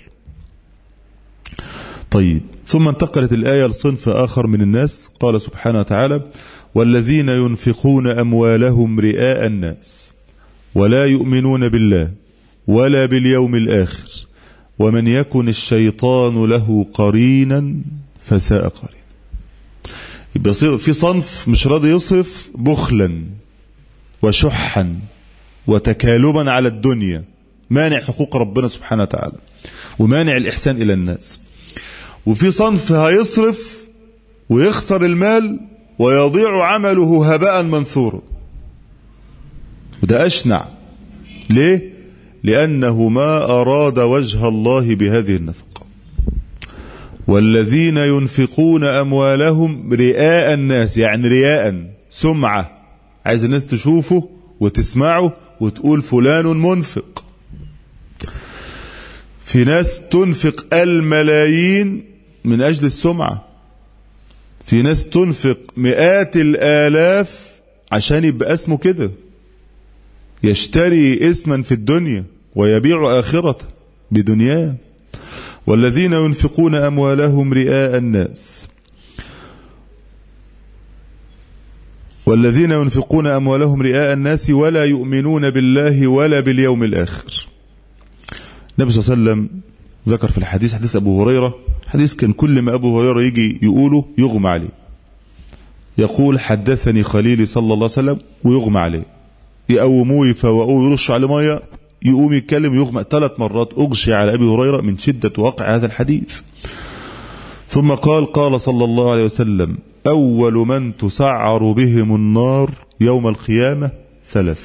طيب، ثم انتقلت الآية لصنف آخر من الناس. قال سبحانه وتعالى: والذين ينفقون أموالهم رئاء الناس ولا يؤمنون بالله ولا باليوم الآخر ومن يكن الشيطان له قرينا فساء قرينا. يبقى في صنف مش راضي يصرف بخلا وشحا وتكالبا على الدنيا، مانع حقوق ربنا سبحانه وتعالى ومانع الإحسان إلى الناس. وفي صنف هيصرف ويخسر المال ويضيع عمله هباء منثورا، وده أشنع. ليه؟ لأنه ما أراد وجه الله بهذه النفقة. والذين ينفقون أموالهم رئاء الناس، يعني رياء، سمعة، عايز الناس تشوفه وتسمعه وتقول فلان منفق. في ناس تنفق الملايين من أجل السمعة، في ناس تنفق مئات الآلاف عشان يبقى اسمه كده، يشتري اسما في الدنيا ويبيع آخرته بدنياه. والذين ينفقون أموالهم رئاء الناس والذين ينفقون أموالهم رئاء الناس ولا يؤمنون بالله ولا باليوم الآخر. النبي صلى الله عليه وسلم ذكر في الحديث، حديث أبو هريرة، حديث كان كل ما أبو هريرة يجي يقوله يغمى عليه. يقول: حدثني خليلي صلى الله عليه وسلم، ويغمى عليه، يقوموه يفوقوه يرش على ميه يقوم يتكلم يغمى. ثلاث مرات أغشي على أبي هريرة من شدة واقع هذا الحديث. ثم قال: قال صلى الله عليه وسلم: أول من تسعر بهم النار يوم القيامة ثلاثة.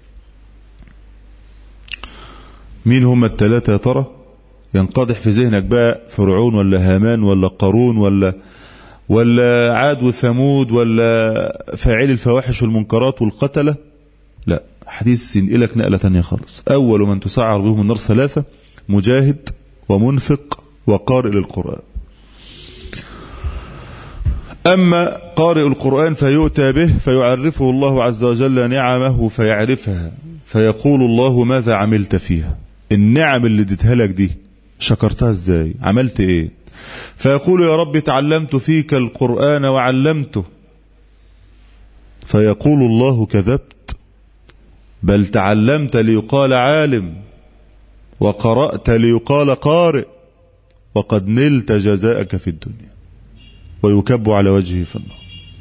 مين هم الثلاثة يا ترى؟ ينقضح في ذهنك بقى فرعون ولا هامان ولا قارون ولا ولا عاد وثمود ولا فاعل الفواحش والمنكرات والقتلة؟ لا، حديث ينقلك نقلة تانية خالص. أول من تسعر بهم النار ثلاثة: مجاهد ومنفق وقارئ للقرآن. أما قارئ القرآن فيؤتى به فيعرفه الله عز وجل نعمه فيعرفها، فيقول الله: ماذا عملت فيها؟ النعم اللي اديتها لك دي شكرتها ازاي؟ عملت ايه؟ فيقول: يا رب تعلمت فيك القرآن وعلمته. فيقول الله: كذبت، بل تعلمت ليقال عالم، وقرأت ليقال قارئ، وقد نلت جزاءك في الدنيا، ويكب على وجهه في النار.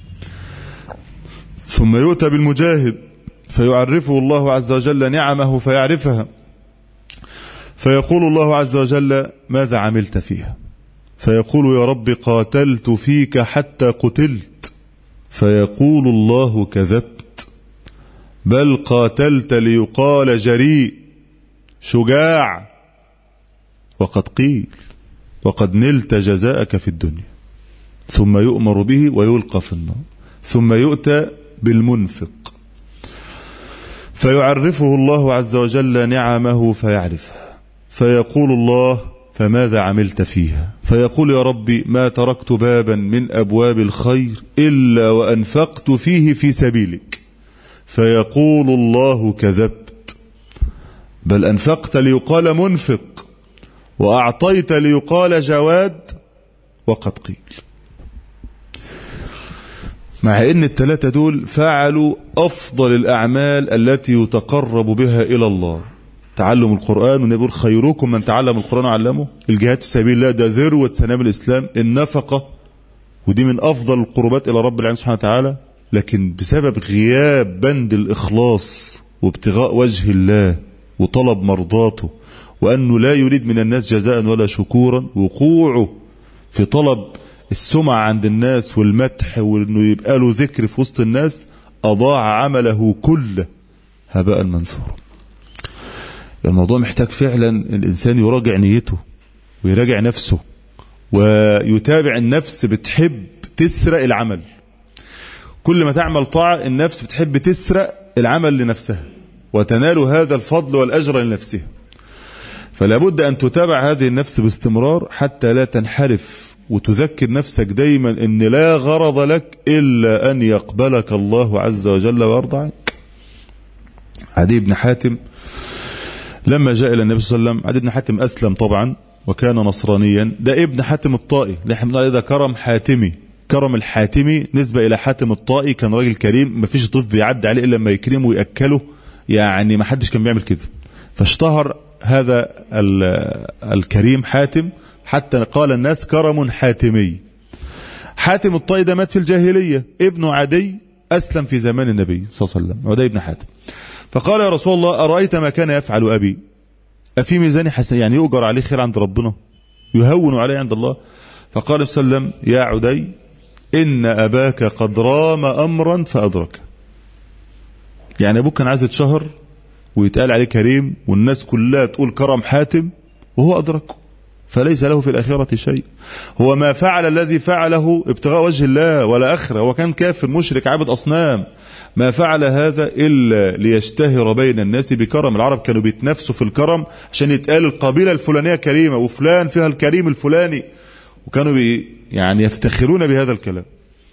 ثم يؤتى بالمجاهد فيعرفه الله عز وجل نعمه فيعرفها، فيقول الله عز وجل ماذا عملت فيها؟ فيقول يا رب قاتلت فيك حتى قتلت. فيقول الله كذبت، بل قاتلت ليقال جريء شجاع، وقد قيل وقد نلت جزاءك في الدنيا. ثم يؤمر به ويلقى في النار. ثم يؤتى بالمنفق فيعرفه الله عز وجل نعمه فيعرفها، فيقول الله فماذا عملت فيها؟ فيقول يا ربي ما تركت بابا من أبواب الخير إلا وأنفقت فيه في سبيلك. فيقول الله كذبت، بل أنفقت ليقال منفق، وأعطيت ليقال جواد، وقد قيل. مع ان الثلاثة دول فعلوا افضل الاعمال التي يتقرب بها الى الله، تعلم القرآن، والنبي يقول خيركم من تعلم القرآن وعلمه، الجهاد في سبيل الله ده ذروة سنام الاسلام، النفقة ودي من افضل القربات الى رب العالمين سبحانه وتعالى، لكن بسبب غياب بند الاخلاص وابتغاء وجه الله وطلب مرضاته، وانه لا يريد من الناس جزاء ولا شكورا، وقوعه في طلب السمعة عند الناس والمدح وانه يبقى له ذكر في وسط الناس، اضاع عمله كله هباء منثورا. الموضوع محتاج فعلا الانسان يراجع نيته ويراجع نفسه ويتابع. النفس بتحب تسرق العمل، كل ما تعمل طاعة النفس بتحب تسرق العمل لنفسها وتنال هذا الفضل والأجر لنفسها. فلا بد أن تتابع هذه النفس باستمرار حتى لا تنحرف، وتذكر نفسك دايما ان لا غرض لك الا ان يقبلك الله عز وجل ويرضى عنك. عدي بن حاتم لما جاء الى النبي صلى الله عليه وسلم، عدي بن حاتم اسلم طبعا وكان نصرانيا، ده ابن حاتم الطائي اللي احنا بنقول ده كرم حاتمي. كرم الحاتمي نسبة الى حاتم الطائي، كان راجل كريم، ما فيش ضيف بيعدي عليه الا لما يكرمه ويأكله، يعني ما حدش كان بيعمل كده. فاشتهر هذا الكريم حاتم حتى قال الناس كرم حاتمي. حاتم الطائي ده مات في الجاهلية، ابن عدي أسلم في زمان النبي صلى الله عليه وسلم، عدي بن حاتم. فقال يا رسول الله أرأيت ما كان يفعل أبي؟ أفي ميزان حسن، يعني يؤجر عليه خير عند ربنا، يهون عليه عند الله؟ فقال صلى الله عليه وسلم يا عدي إن أباك قد رام أمرا فأدرك. يعني أبوك كان عايز يتشهر ويتقال عليه كريم والناس كلها تقول كرم حاتم وهو أدركه، فليس له في الآخرة شيء. هو ما فعل الذي فعله ابتغاء وجه الله ولا أخرى، هو كان كافر مشرك عابد أصنام، ما فعل هذا إلا ليشتهر بين الناس بكرم. العرب كانوا بيتنافسوا في الكرم عشان يتقال القبيلة الفلانية كريمة وفلان فيها الكريم الفلاني، وكانوا بي يعني يفتخرون بهذا الكلام.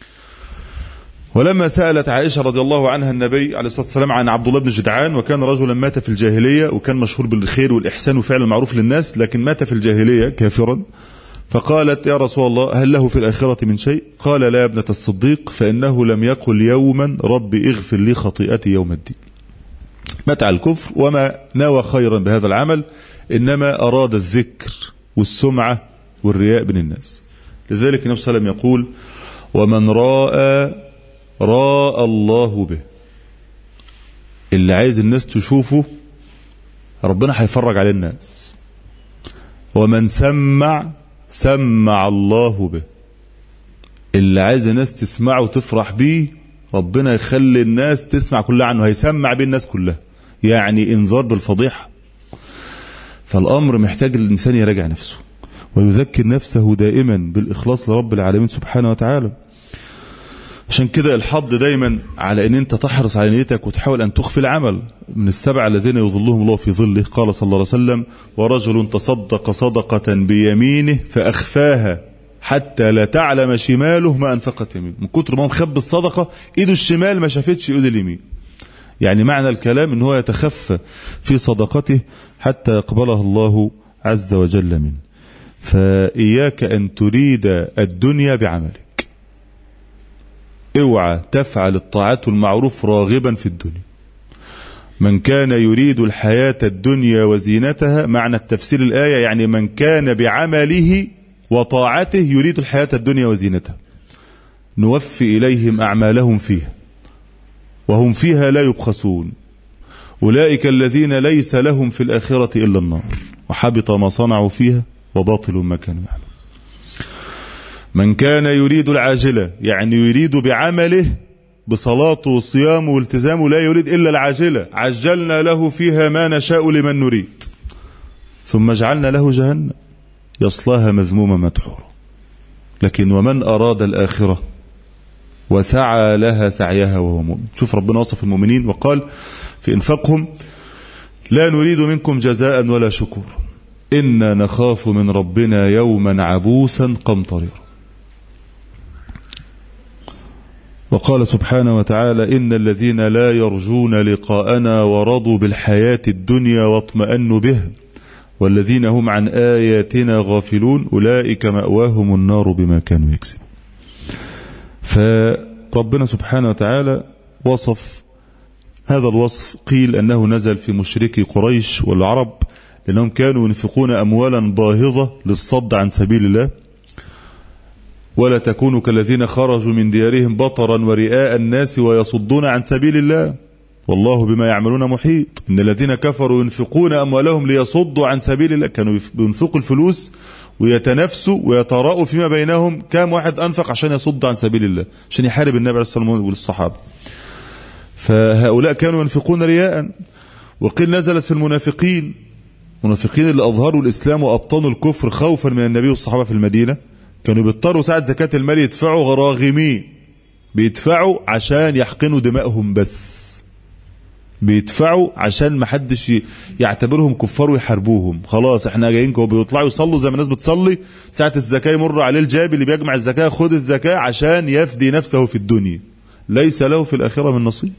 ولما سألت عائشة رضي الله عنها النبي عليه الصلاة والسلام عن عبد الله بن جدعان، وكان رجلا مات في الجاهلية وكان مشهور بالخير والإحسان وفعل المعروف للناس، لكن مات في الجاهلية كافرا، فقالت يا رسول الله هل له في الآخرة من شيء؟ قال لا يا ابنة الصديق، فإنه لم يقل يوما رب اغفر لي خطيئتي يوم الدين. مات على الكفر وما نوى خيرا بهذا العمل، إنما أراد الذكر والسمعة والرياء بين الناس. لذلك النبي صلى الله عليه وسلم يقول ومن راى راى الله به، اللي عايز الناس تشوفه ربنا هيفرج عليه الناس. ومن سمع سمع الله به، اللي عايز الناس تسمعه وتفرح بيه ربنا يخلي الناس تسمع كلها عنه، هيسمع بيه الناس كلها، يعني انذار بالفضيحة. فالأمر محتاج الإنسان يراجع نفسه ويذكر نفسه دائما بالإخلاص لرب العالمين سبحانه وتعالى. عشان كده الحض دايما على ان انت تحرص على نيتك وتحاول ان تخفي العمل. من السبع الذين يظلهم الله في ظله قال صلى الله عليه وسلم ورجل تصدق صدقة بيمينه فأخفاها حتى لا تعلم شماله ما أنفقت يمينه. من كتر ما هو مخبي الصدقة ايده الشمال ما شافتش ايده اليمين. يعني معنى الكلام ان هو يتخفى في صدقته حتى يقبلها الله عز وجل منه. فإياك أن تريد الدنيا بعملك، اوعى تفعل الطاعات والمعروف راغبا في الدنيا. من كان يريد الحياة الدنيا وزينتها، معنى التفسير الآية يعني من كان بعمله وطاعته يريد الحياة الدنيا وزينتها نوفي إليهم أعمالهم فيها وهم فيها لا يبخسون أولئك الذين ليس لهم في الآخرة إلا النار وحبط ما صنعوا فيها وباطل ما كانوا يعملون. من كان يريد العاجلة يعني يريد بعمله بصلاته وصيامه والتزامه لا يريد إلا العاجلة، عجلنا له فيها ما نشاء لمن نريد ثم جعلنا له جهنم يصلاها مذموما مدحورا. لكن ومن أراد الآخرة وسعى لها سعيها وهو مؤمن. شوف ربنا وصف المؤمنين وقال في إنفاقهم لا نريد منكم جزاء ولا شكورا إنا نخاف من ربنا يوما عبوسا قمطريرا. وقال سبحانه وتعالى إن الذين لا يرجون لقاءنا ورضوا بالحياة الدنيا واطمأنوا بها والذين هم عن آياتنا غافلون أولئك مأواهم النار بما كانوا يكسبون. فربنا سبحانه وتعالى وصف هذا الوصف، قيل أنه نزل في مشركي قريش والعرب لأنهم كانوا ينفقون أموالا باهظة للصد عن سبيل الله. ولا تكونوا كالذين خرجوا من ديارهم بطرا ورئاء الناس ويصدون عن سبيل الله والله بما يعملون محيط. إن الذين كفروا ينفقون أموالهم ليصدوا عن سبيل الله، كانوا ينفقوا الفلوس ويتنافسوا ويتراءوا فيما بينهم كام واحد أنفق عشان يصد عن سبيل الله عشان يحارب النبي عليه الصلاة والسلام والصحابة. فهؤلاء كانوا ينفقون رياء. وقيل نزلت في المنافقين، المنافقين اللي أظهروا الإسلام وأبطنوا الكفر خوفا من النبي والصحابة في المدينة، كانوا بيضطروا ساعة زكاة المال يدفعوا راغمين، بيدفعوا عشان يحقنوا دمائهم، بس بيدفعوا عشان ما حدش يعتبرهم كفار ويحاربوهم. خلاص احنا جايين كده، بيطلعوا يصلوا زي ما الناس بتصلي، ساعة الزكاة يمر عليه الجابي اللي بيجمع الزكاة خد الزكاة عشان يفدي نفسه في الدنيا، ليس له في الآخرة من نصيب.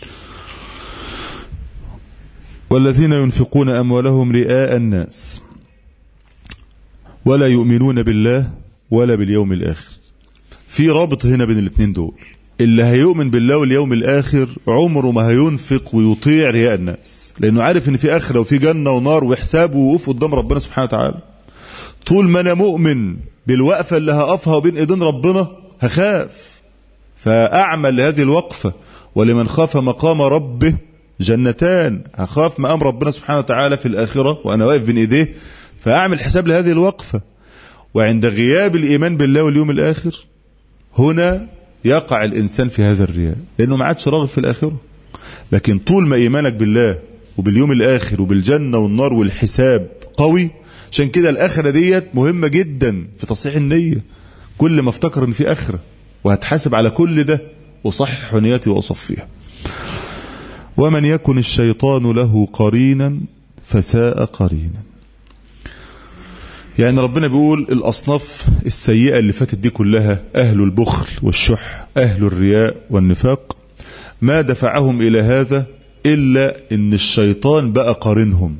والذين ينفقون أموالهم رئاء الناس ولا يؤمنون بالله ولا باليوم الآخر. في رابط هنا بين الاثنين دول، اللي هيؤمن بالله واليوم الآخر عمره ما هينفق ويطيع رياء الناس، لأنه عارف ان في آخرة وفي جنة ونار وحساب ووقوف قدام ربنا سبحانه وتعالى. طول ما أنا مؤمن بالوقفة اللي هقفها وبين إيدين ربنا هخاف، فأعمل لهذه الوقفة. ولمن خاف مقام ربه جنتان، هخاف مقام ربنا سبحانه وتعالى في الآخرة وأنا واقف بين إيديه، فأعمل حساب لهذه الوقفة. وعند غياب الإيمان بالله واليوم الآخر هنا يقع الإنسان في هذا الرياء، لأنه ما عادش راغب في الآخرة. لكن طول ما إيمانك بالله وباليوم الآخر وبالجنة والنار والحساب قوي، عشان كده الآخرة ديت مهمة جدا في تصحيح النية. كل ما افتكر ان في آخرة وهتحاسب على كل ده وصحح نياتي وأصفيها. ومن يكن الشيطان له قرينا فساء قرينا. يعني ربنا بيقول الأصناف السيئة اللي فاتت دي كلها، أهل البخل والشح، أهل الرياء والنفاق، ما دفعهم إلى هذا إلا إن الشيطان بقى قرينهم،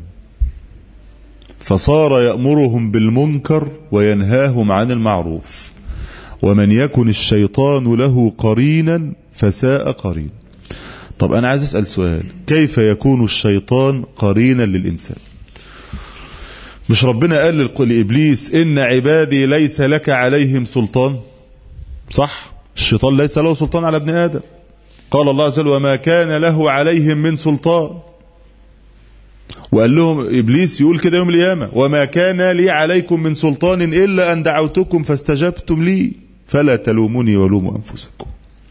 فصار يأمرهم بالمنكر وينهاهم عن المعروف. ومن يكن الشيطان له قرينا فساء قرين. طب أنا عايز أسأل سؤال، كيف يكون الشيطان قرينا للإنسان؟ مش ربنا قال لإبليس إن عبادي ليس لك عليهم سلطان؟ صح؟ الشيطان ليس له سلطان على ابن آدم. قال الله عز وجل وما كان له عليهم من سلطان. وقال لهم إبليس يقول كده يوم القيامة وما كان لي عليكم من سلطان إلا أن دعوتكم فاستجبتم لي فلا تلوموني ولوموا أنفسكم.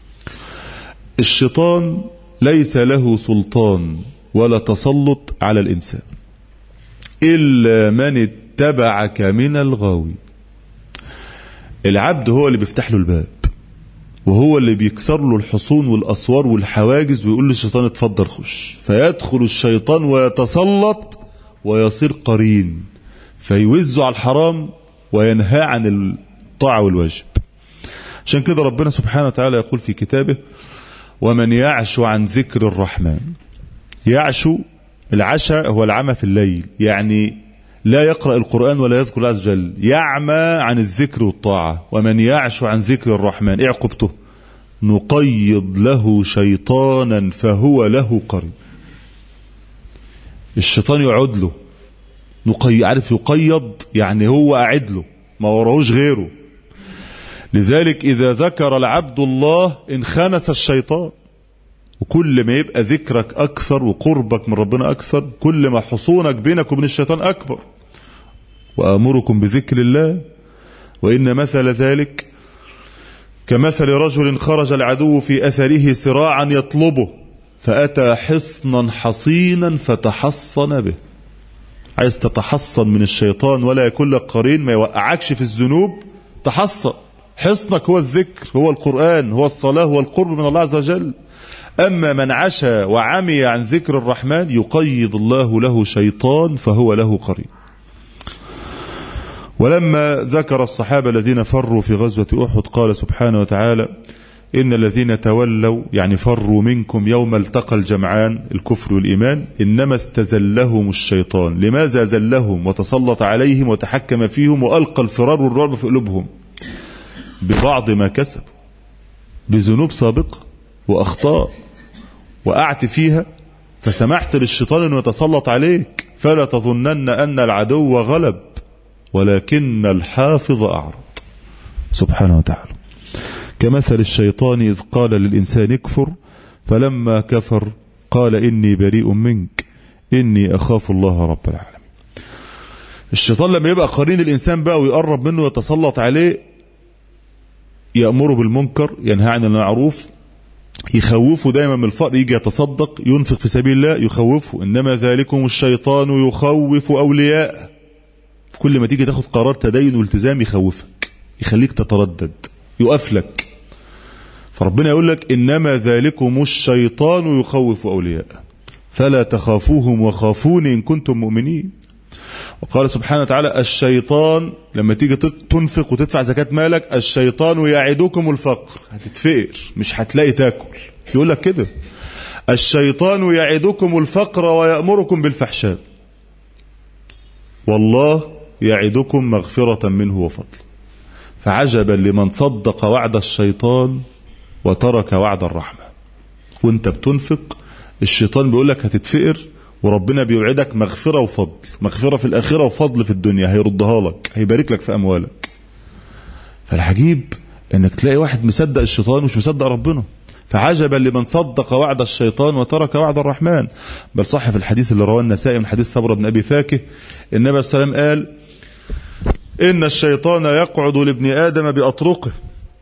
الشيطان ليس له سلطان ولا تسلط على الإنسان إلا من اتبعك من الغاوي. العبد هو اللي بيفتح له الباب، وهو اللي بيكسر له الحصون والأسوار والحواجز ويقول للشيطان اتفضل خش، فيدخل الشيطان ويتسلط ويصير قرين، فيوزع على الحرام وينهى عن الطاعة والواجب. عشان كده ربنا سبحانه وتعالى يقول في كتابه ومن يعش عن ذكر الرحمن. يعشو، العشاء هو العمى في الليل، يعني لا يقرأ القرآن ولا يذكر الله عز وجل، يعمى عن الذكر والطاعة. ومن يعش عن ذكر الرحمن، ايه عقوبته؟ نقيض له شيطانا فهو له قرين. الشيطان يقعد له، يقي... عارف يقيض، يعني هو قاعد له ما وراهوش غيره. لذلك إذا ذكر العبد الله انخنس الشيطان. وكل ما يبقى ذكرك أكثر وقربك من ربنا أكثر، كل ما حصونك بينك وبين الشيطان أكبر. وآمركم بذكر الله وإن مثل ذلك كمثل رجل خرج العدو في أثره سراعا يطلبه فأتى حصنا حصينا فتحصن به. عايز تتحصن من الشيطان ولا يكون لك قرين ما يوقعكش في الذنوب، تحصن. حصنك هو الذكر، هو القرآن، هو الصلاة، هو القرب من الله عز وجل. أما من عشى وعمي عن ذكر الرحمن يقيض الله له شيطان فهو له قرين. ولما ذكر الصحابة الذين فروا في غزوة أحد قال سبحانه وتعالى إن الذين تولوا يعني فروا منكم يوم التقى الجمعان الكفر والإيمان إنما استزلهم الشيطان. لماذا زلهم وتسلط عليهم وتحكم فيهم وألقى الفرار والرعب في قلوبهم؟ ببعض ما كسبوا، بذنوب سابقة وأخطاء وقعت فيها، فسمحت للشيطان أنه يتسلط عليك. فلا تظنن أن العدو غلب ولكن الحافظ أعرض سبحانه وتعالى. كمثل الشيطان إذ قال للإنسان اكفر فلما كفر قال إني بريء منك إني أخاف الله رب العالمين. الشيطان لما يبقى قرين الإنسان بقى ويقرب منه ويتسلط عليه، يأمره بالمنكر، ينهى عن المعروف، يخوفه دائما من الفقر، يجي يتصدق ينفق في سبيل الله يخوفه. إنما ذلكم الشيطان يخوف أولياءه. كل ما تيجي تاخد قرار تدين والتزام يخوفك، يخليك تتردد، يقف لك. فربنا يقول لك إنما ذلكم الشيطان يخوف أولياءه فلا تخافوهم وخافوني إن كنتم مؤمنين. وقال سبحانه وتعالى الشيطان لما تيجي تنفق وتدفع زكاة مالك الشيطان يعدكم الفقر، هتتفقر مش هتلاقي تاكل. يقول لك كده الشيطان يعدكم الفقر ويأمركم بالفحشاء والله يعدكم مغفرة منه وفضل. فعجبا لمن صدق وعد الشيطان وترك وعد الرحمن. وانت بتنفق الشيطان بيقول لك هتتفقر، وربنا بيوعدك مغفرة وفضل، مغفرة في الآخرة وفضل في الدنيا، هيردها لك، هيبارك لك في أموالك. فالعجيب انك تلاقي واحد مصدق الشيطان ومش مصدق ربنا. فعجبا لمن صدق وعد الشيطان وترك وعد الرحمن. بل صح في الحديث اللي رواه النسائي من حديث صبرة بن أبي فاكه النبي صلى الله عليه وسلم قال إن الشيطان يقعد لابن آدم بأطرقه.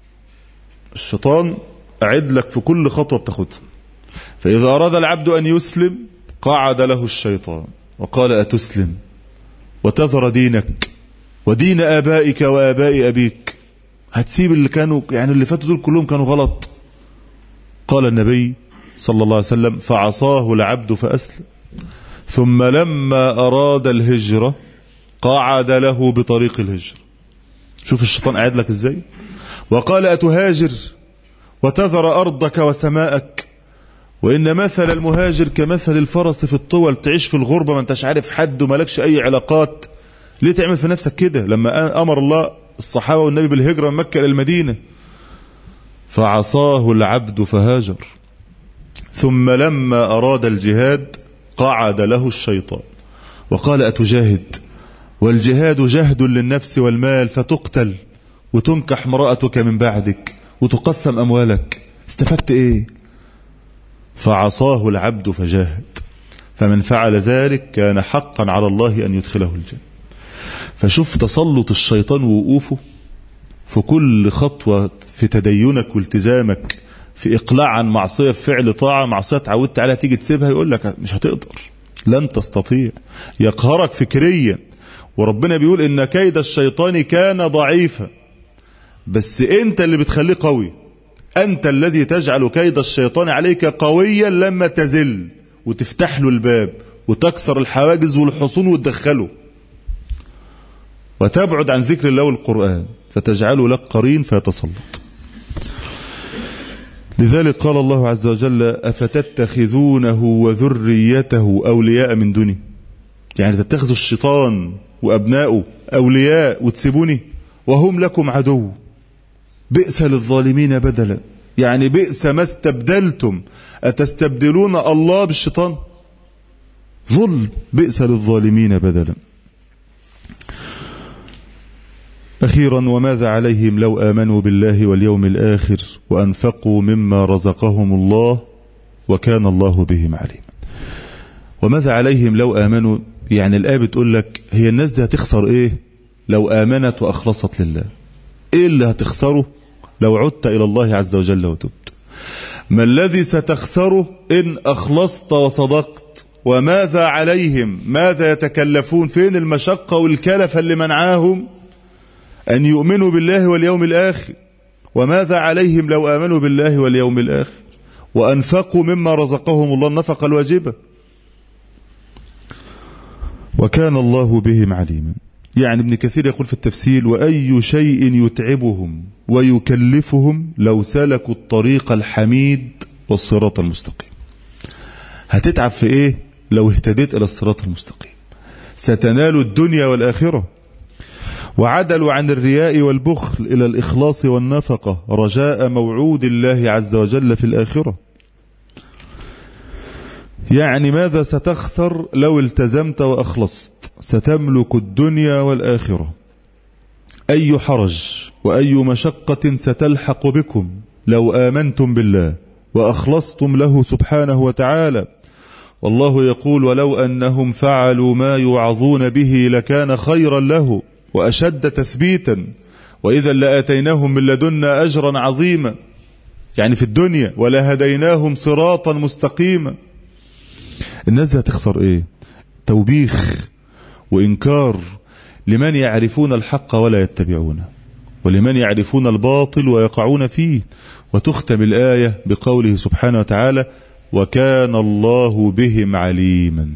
الشيطان قاعد لك في كل خطوة بتاخدها. فإذا أراد العبد أن يسلم قعد له الشيطان وقال أتسلم وتذر دينك ودين آبائك وآباء أبيك؟ هتسيب اللي كانوا يعني اللي فاتوا دول كلهم كانوا غلط؟ قال النبي صلى الله عليه وسلم فعصاه العبد فأسلم ثم لما أراد الهجرة قعد له بطريق الهجرة. شوف الشيطان قاعد لك ازاي. وقال أتهاجر وتذر أرضك وسماءك؟ وإن مثل المهاجر كمثل الفرس في الطول، تعيش في الغربة ما انتش عارف حد ومالكش أي علاقات. ليه تعمل في نفسك كده لما أمر الله الصحابة والنبي بالهجرة من مكة إلى المدينة؟ فعصاه العبد فهاجر ثم لما أراد الجهاد قعد له الشيطان وقال أتجاهد والجهاد جهد للنفس والمال فتقتل وتنكح امرأتك من بعدك وتقسم أموالك، استفدت إيه؟ فعصاه العبد فجاهد فمن فعل ذلك كان حقا على الله أن يدخله الجنة. فشوف تسلط الشيطان ووقوفه في كل خطوة في تدينك والتزامك، في إقلاع عن معصية، في فعل طاعة، معصية تعودت عليها تيجي تسيبها يقول لك مش هتقدر، لن تستطيع، يقهرك فكريا. وربنا بيقول إن كيد الشيطان كان ضعيفا، بس أنت اللي بتخليه قوي. أنت الذي تجعل كيد الشيطان عليك قويا لما تزل وتفتح له الباب وتكسر الحواجز والحصون وتدخله وتبعد عن ذكر الله والقرآن فتجعله لك قرين فيتسلط. لذلك قال الله عز وجل أفتتخذونه وذريته أولياء من دوني؟ يعني تتخذوا الشيطان وأبناؤه أولياء وتسيبوني وهم لكم عدو بئس للظالمين بدلا. يعني بئس ما استبدلتم، أتستبدلون الله بالشيطان؟ ظلم، بئس للظالمين بدلا. أخيرا، وماذا عليهم لو آمنوا بالله واليوم الآخر وأنفقوا مما رزقهم الله وكان الله بهم عليما. وماذا عليهم لو آمنوا، يعني الآية بتقول لك هي الناس دي هتخسر إيه لو آمنت وأخلصت لله؟ إيه اللي هتخسره لو عدت إلى الله عز وجل وتبت؟ ما الذي ستخسره إن أخلصت وصدقت؟ وماذا عليهم؟ ماذا يتكلفون؟ فين المشقة والكلفة اللي منعاهم أن يؤمنوا بالله واليوم الآخر؟ وماذا عليهم لو آمنوا بالله واليوم الآخر وأنفقوا مما رزقهم الله، النفقة الواجبة، وكان الله بهم عليما. يعني ابن كثير يقول في التفسير: وأي شيء يتعبهم ويكلفهم لو سلكوا الطريق الحميد والصراط المستقيم. هتتعب في ايه لو اهتديت الى الصراط المستقيم؟ ستنال الدنيا والآخرة. وعدلوا عن الرياء والبخل إلى الإخلاص والنفقة رجاء موعود الله عز وجل في الآخرة. يعني ماذا ستخسر لو التزمت وأخلصت؟ ستملك الدنيا والآخرة. أي حرج وأي مشقة ستلحق بكم لو آمنتم بالله وأخلصتم له سبحانه وتعالى. والله يقول: ولو أنهم فعلوا ما يوعظون به لكان خيرا له وأشد تثبيتا وإذا لآتيناهم من لدنا أجرا عظيما. يعني في الدنيا، ولهديناهم صراطا مستقيما. الناس هتخسر ايه؟ توبيخ وإنكار لمن يعرفون الحق ولا يتبعونه، ولمن يعرفون الباطل ويقعون فيه. وتختم الآية بقوله سبحانه وتعالى: وكان الله بهم عليما.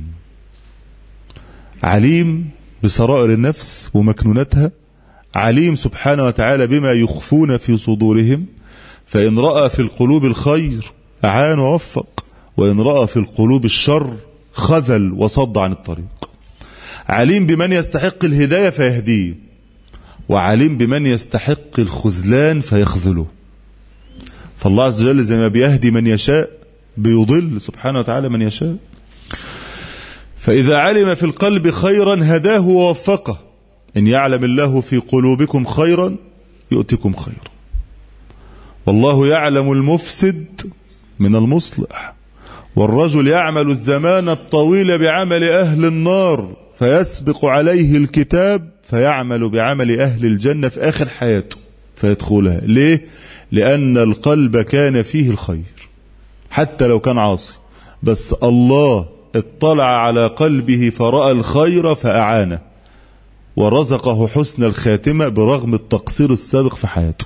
عليم بسرائر النفس ومكنونتها، عليم سبحانه وتعالى بما يخفون في صدورهم، فإن رأى في القلوب الخير أعان ووفق، وإن رأى في القلوب الشر خذل وصد عن الطريق. عليم بمن يستحق الهداية فيهديه، وعليم بمن يستحق الخذلان فيخذله. فالله عز وجل زي ما بيهدي من يشاء بيضل سبحانه وتعالى من يشاء. فإذا علم في القلب خيرا هداه ووفقه. إن يعلم الله في قلوبكم خيرا يؤتكم خيرا. والله يعلم المفسد من المصلح. والرجل يعمل الزمان الطويل بعمل أهل النار فيسبق عليه الكتاب فيعمل بعمل أهل الجنة في آخر حياته فيدخلها. ليه؟ لأن القلب كان فيه الخير حتى لو كان عاصي، بس الله اطلع على قلبه فرأى الخير فأعانه ورزقه حسن الخاتمة برغم التقصير السابق في حياته.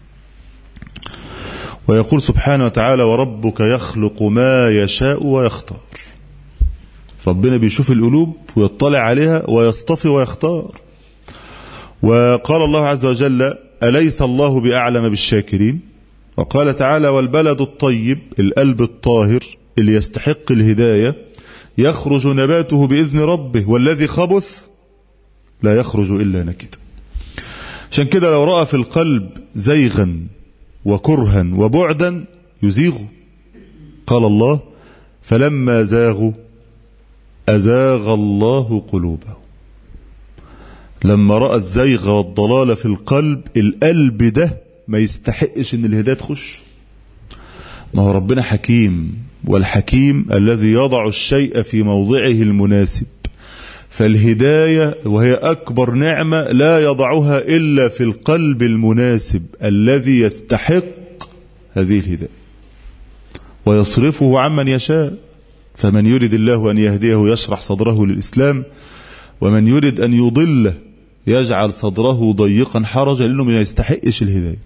ويقول سبحانه وتعالى: وربك يخلق ما يشاء ويختار. ربنا بيشوف القلوب ويطلع عليها ويصطفي ويختار. وقال الله عز وجل: أليس الله بأعلم بالشاكرين؟ وقال تعالى: والبلد الطيب، القلب الطاهر اللي يستحق الهداية، يخرج نباته بإذن ربه والذي خبث لا يخرج إلا نكدا. عشان كده لو رأى في القلب زيغا وكرها وبعدا يزيغوا. قال الله: فلما زاغوا أزاغ الله قلوبهم. لما رأى الزيغ والضلال في القلب، القلب ده ما يستحقش ان الهداية تخش. ما هو ربنا حكيم، والحكيم الذي يضع الشيء في موضعه المناسب. فالهداية وهي أكبر نعمة لا يضعها إلا في القلب المناسب الذي يستحق هذه الهداية، ويصرفه عمن يشاء. فمن يريد الله أن يهديه يشرح صدره للإسلام، ومن يريد أن يضله يجعل صدره ضيقا حرجا لأنه ما يستحقش الهداية.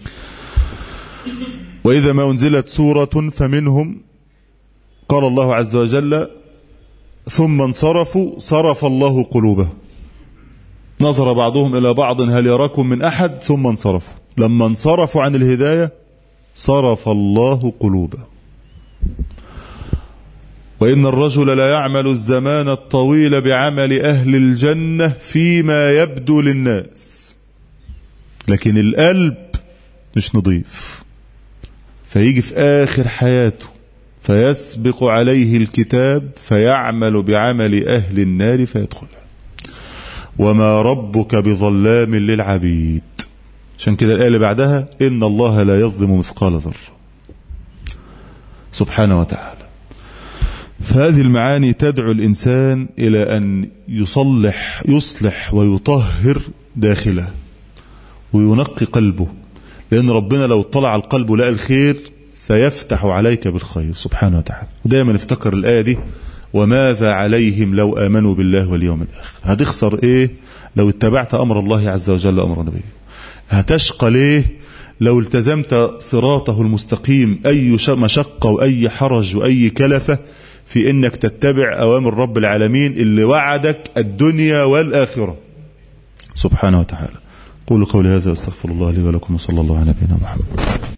وإذا ما أنزلت سورة فمنهم، قال الله عز وجل: ثم انصرفوا صرف الله قلوبهم. نظر بعضهم إلى بعض هل يراكم من أحد ثم انصرفوا. لما انصرفوا عن الهداية صرف الله قلوبهم. وإن الرجل لا يعمل الزمان الطويل بعمل أهل الجنة فيما يبدو للناس، لكن القلب مش نظيف، فيجي في آخر حياته فيسبق عليه الكتاب فيعمل بعمل أهل النار فيدخلها وما ربك بظلام للعبيد. عشان كده الآية اللي بعدها إن الله لا يظلم مثقال ذرة سبحانه وتعالى. فهذه المعاني تدعو الإنسان إلى أن يصلح يصلح ويطهر داخله وينقي قلبه، لأن ربنا لو اطلع على القلب ولقى الخير سيفتح عليك بالخير سبحانه وتعالى. ودايما افتكر الآية دي، وماذا عليهم لو آمنوا بالله واليوم الآخر. هتخسر إيه لو اتبعت أمر الله عز وجل أمر نبيه؟ هتشقى ليه لو التزمت صراطه المستقيم؟ أي مشقة وأي حرج وأي كلفة في إنك تتبع أوامر رب العالمين اللي وعدك الدنيا والآخرة سبحانه وتعالى. قولوا قولي هذا واستغفر الله لي ولكم وصلى الله على نبينا محمد.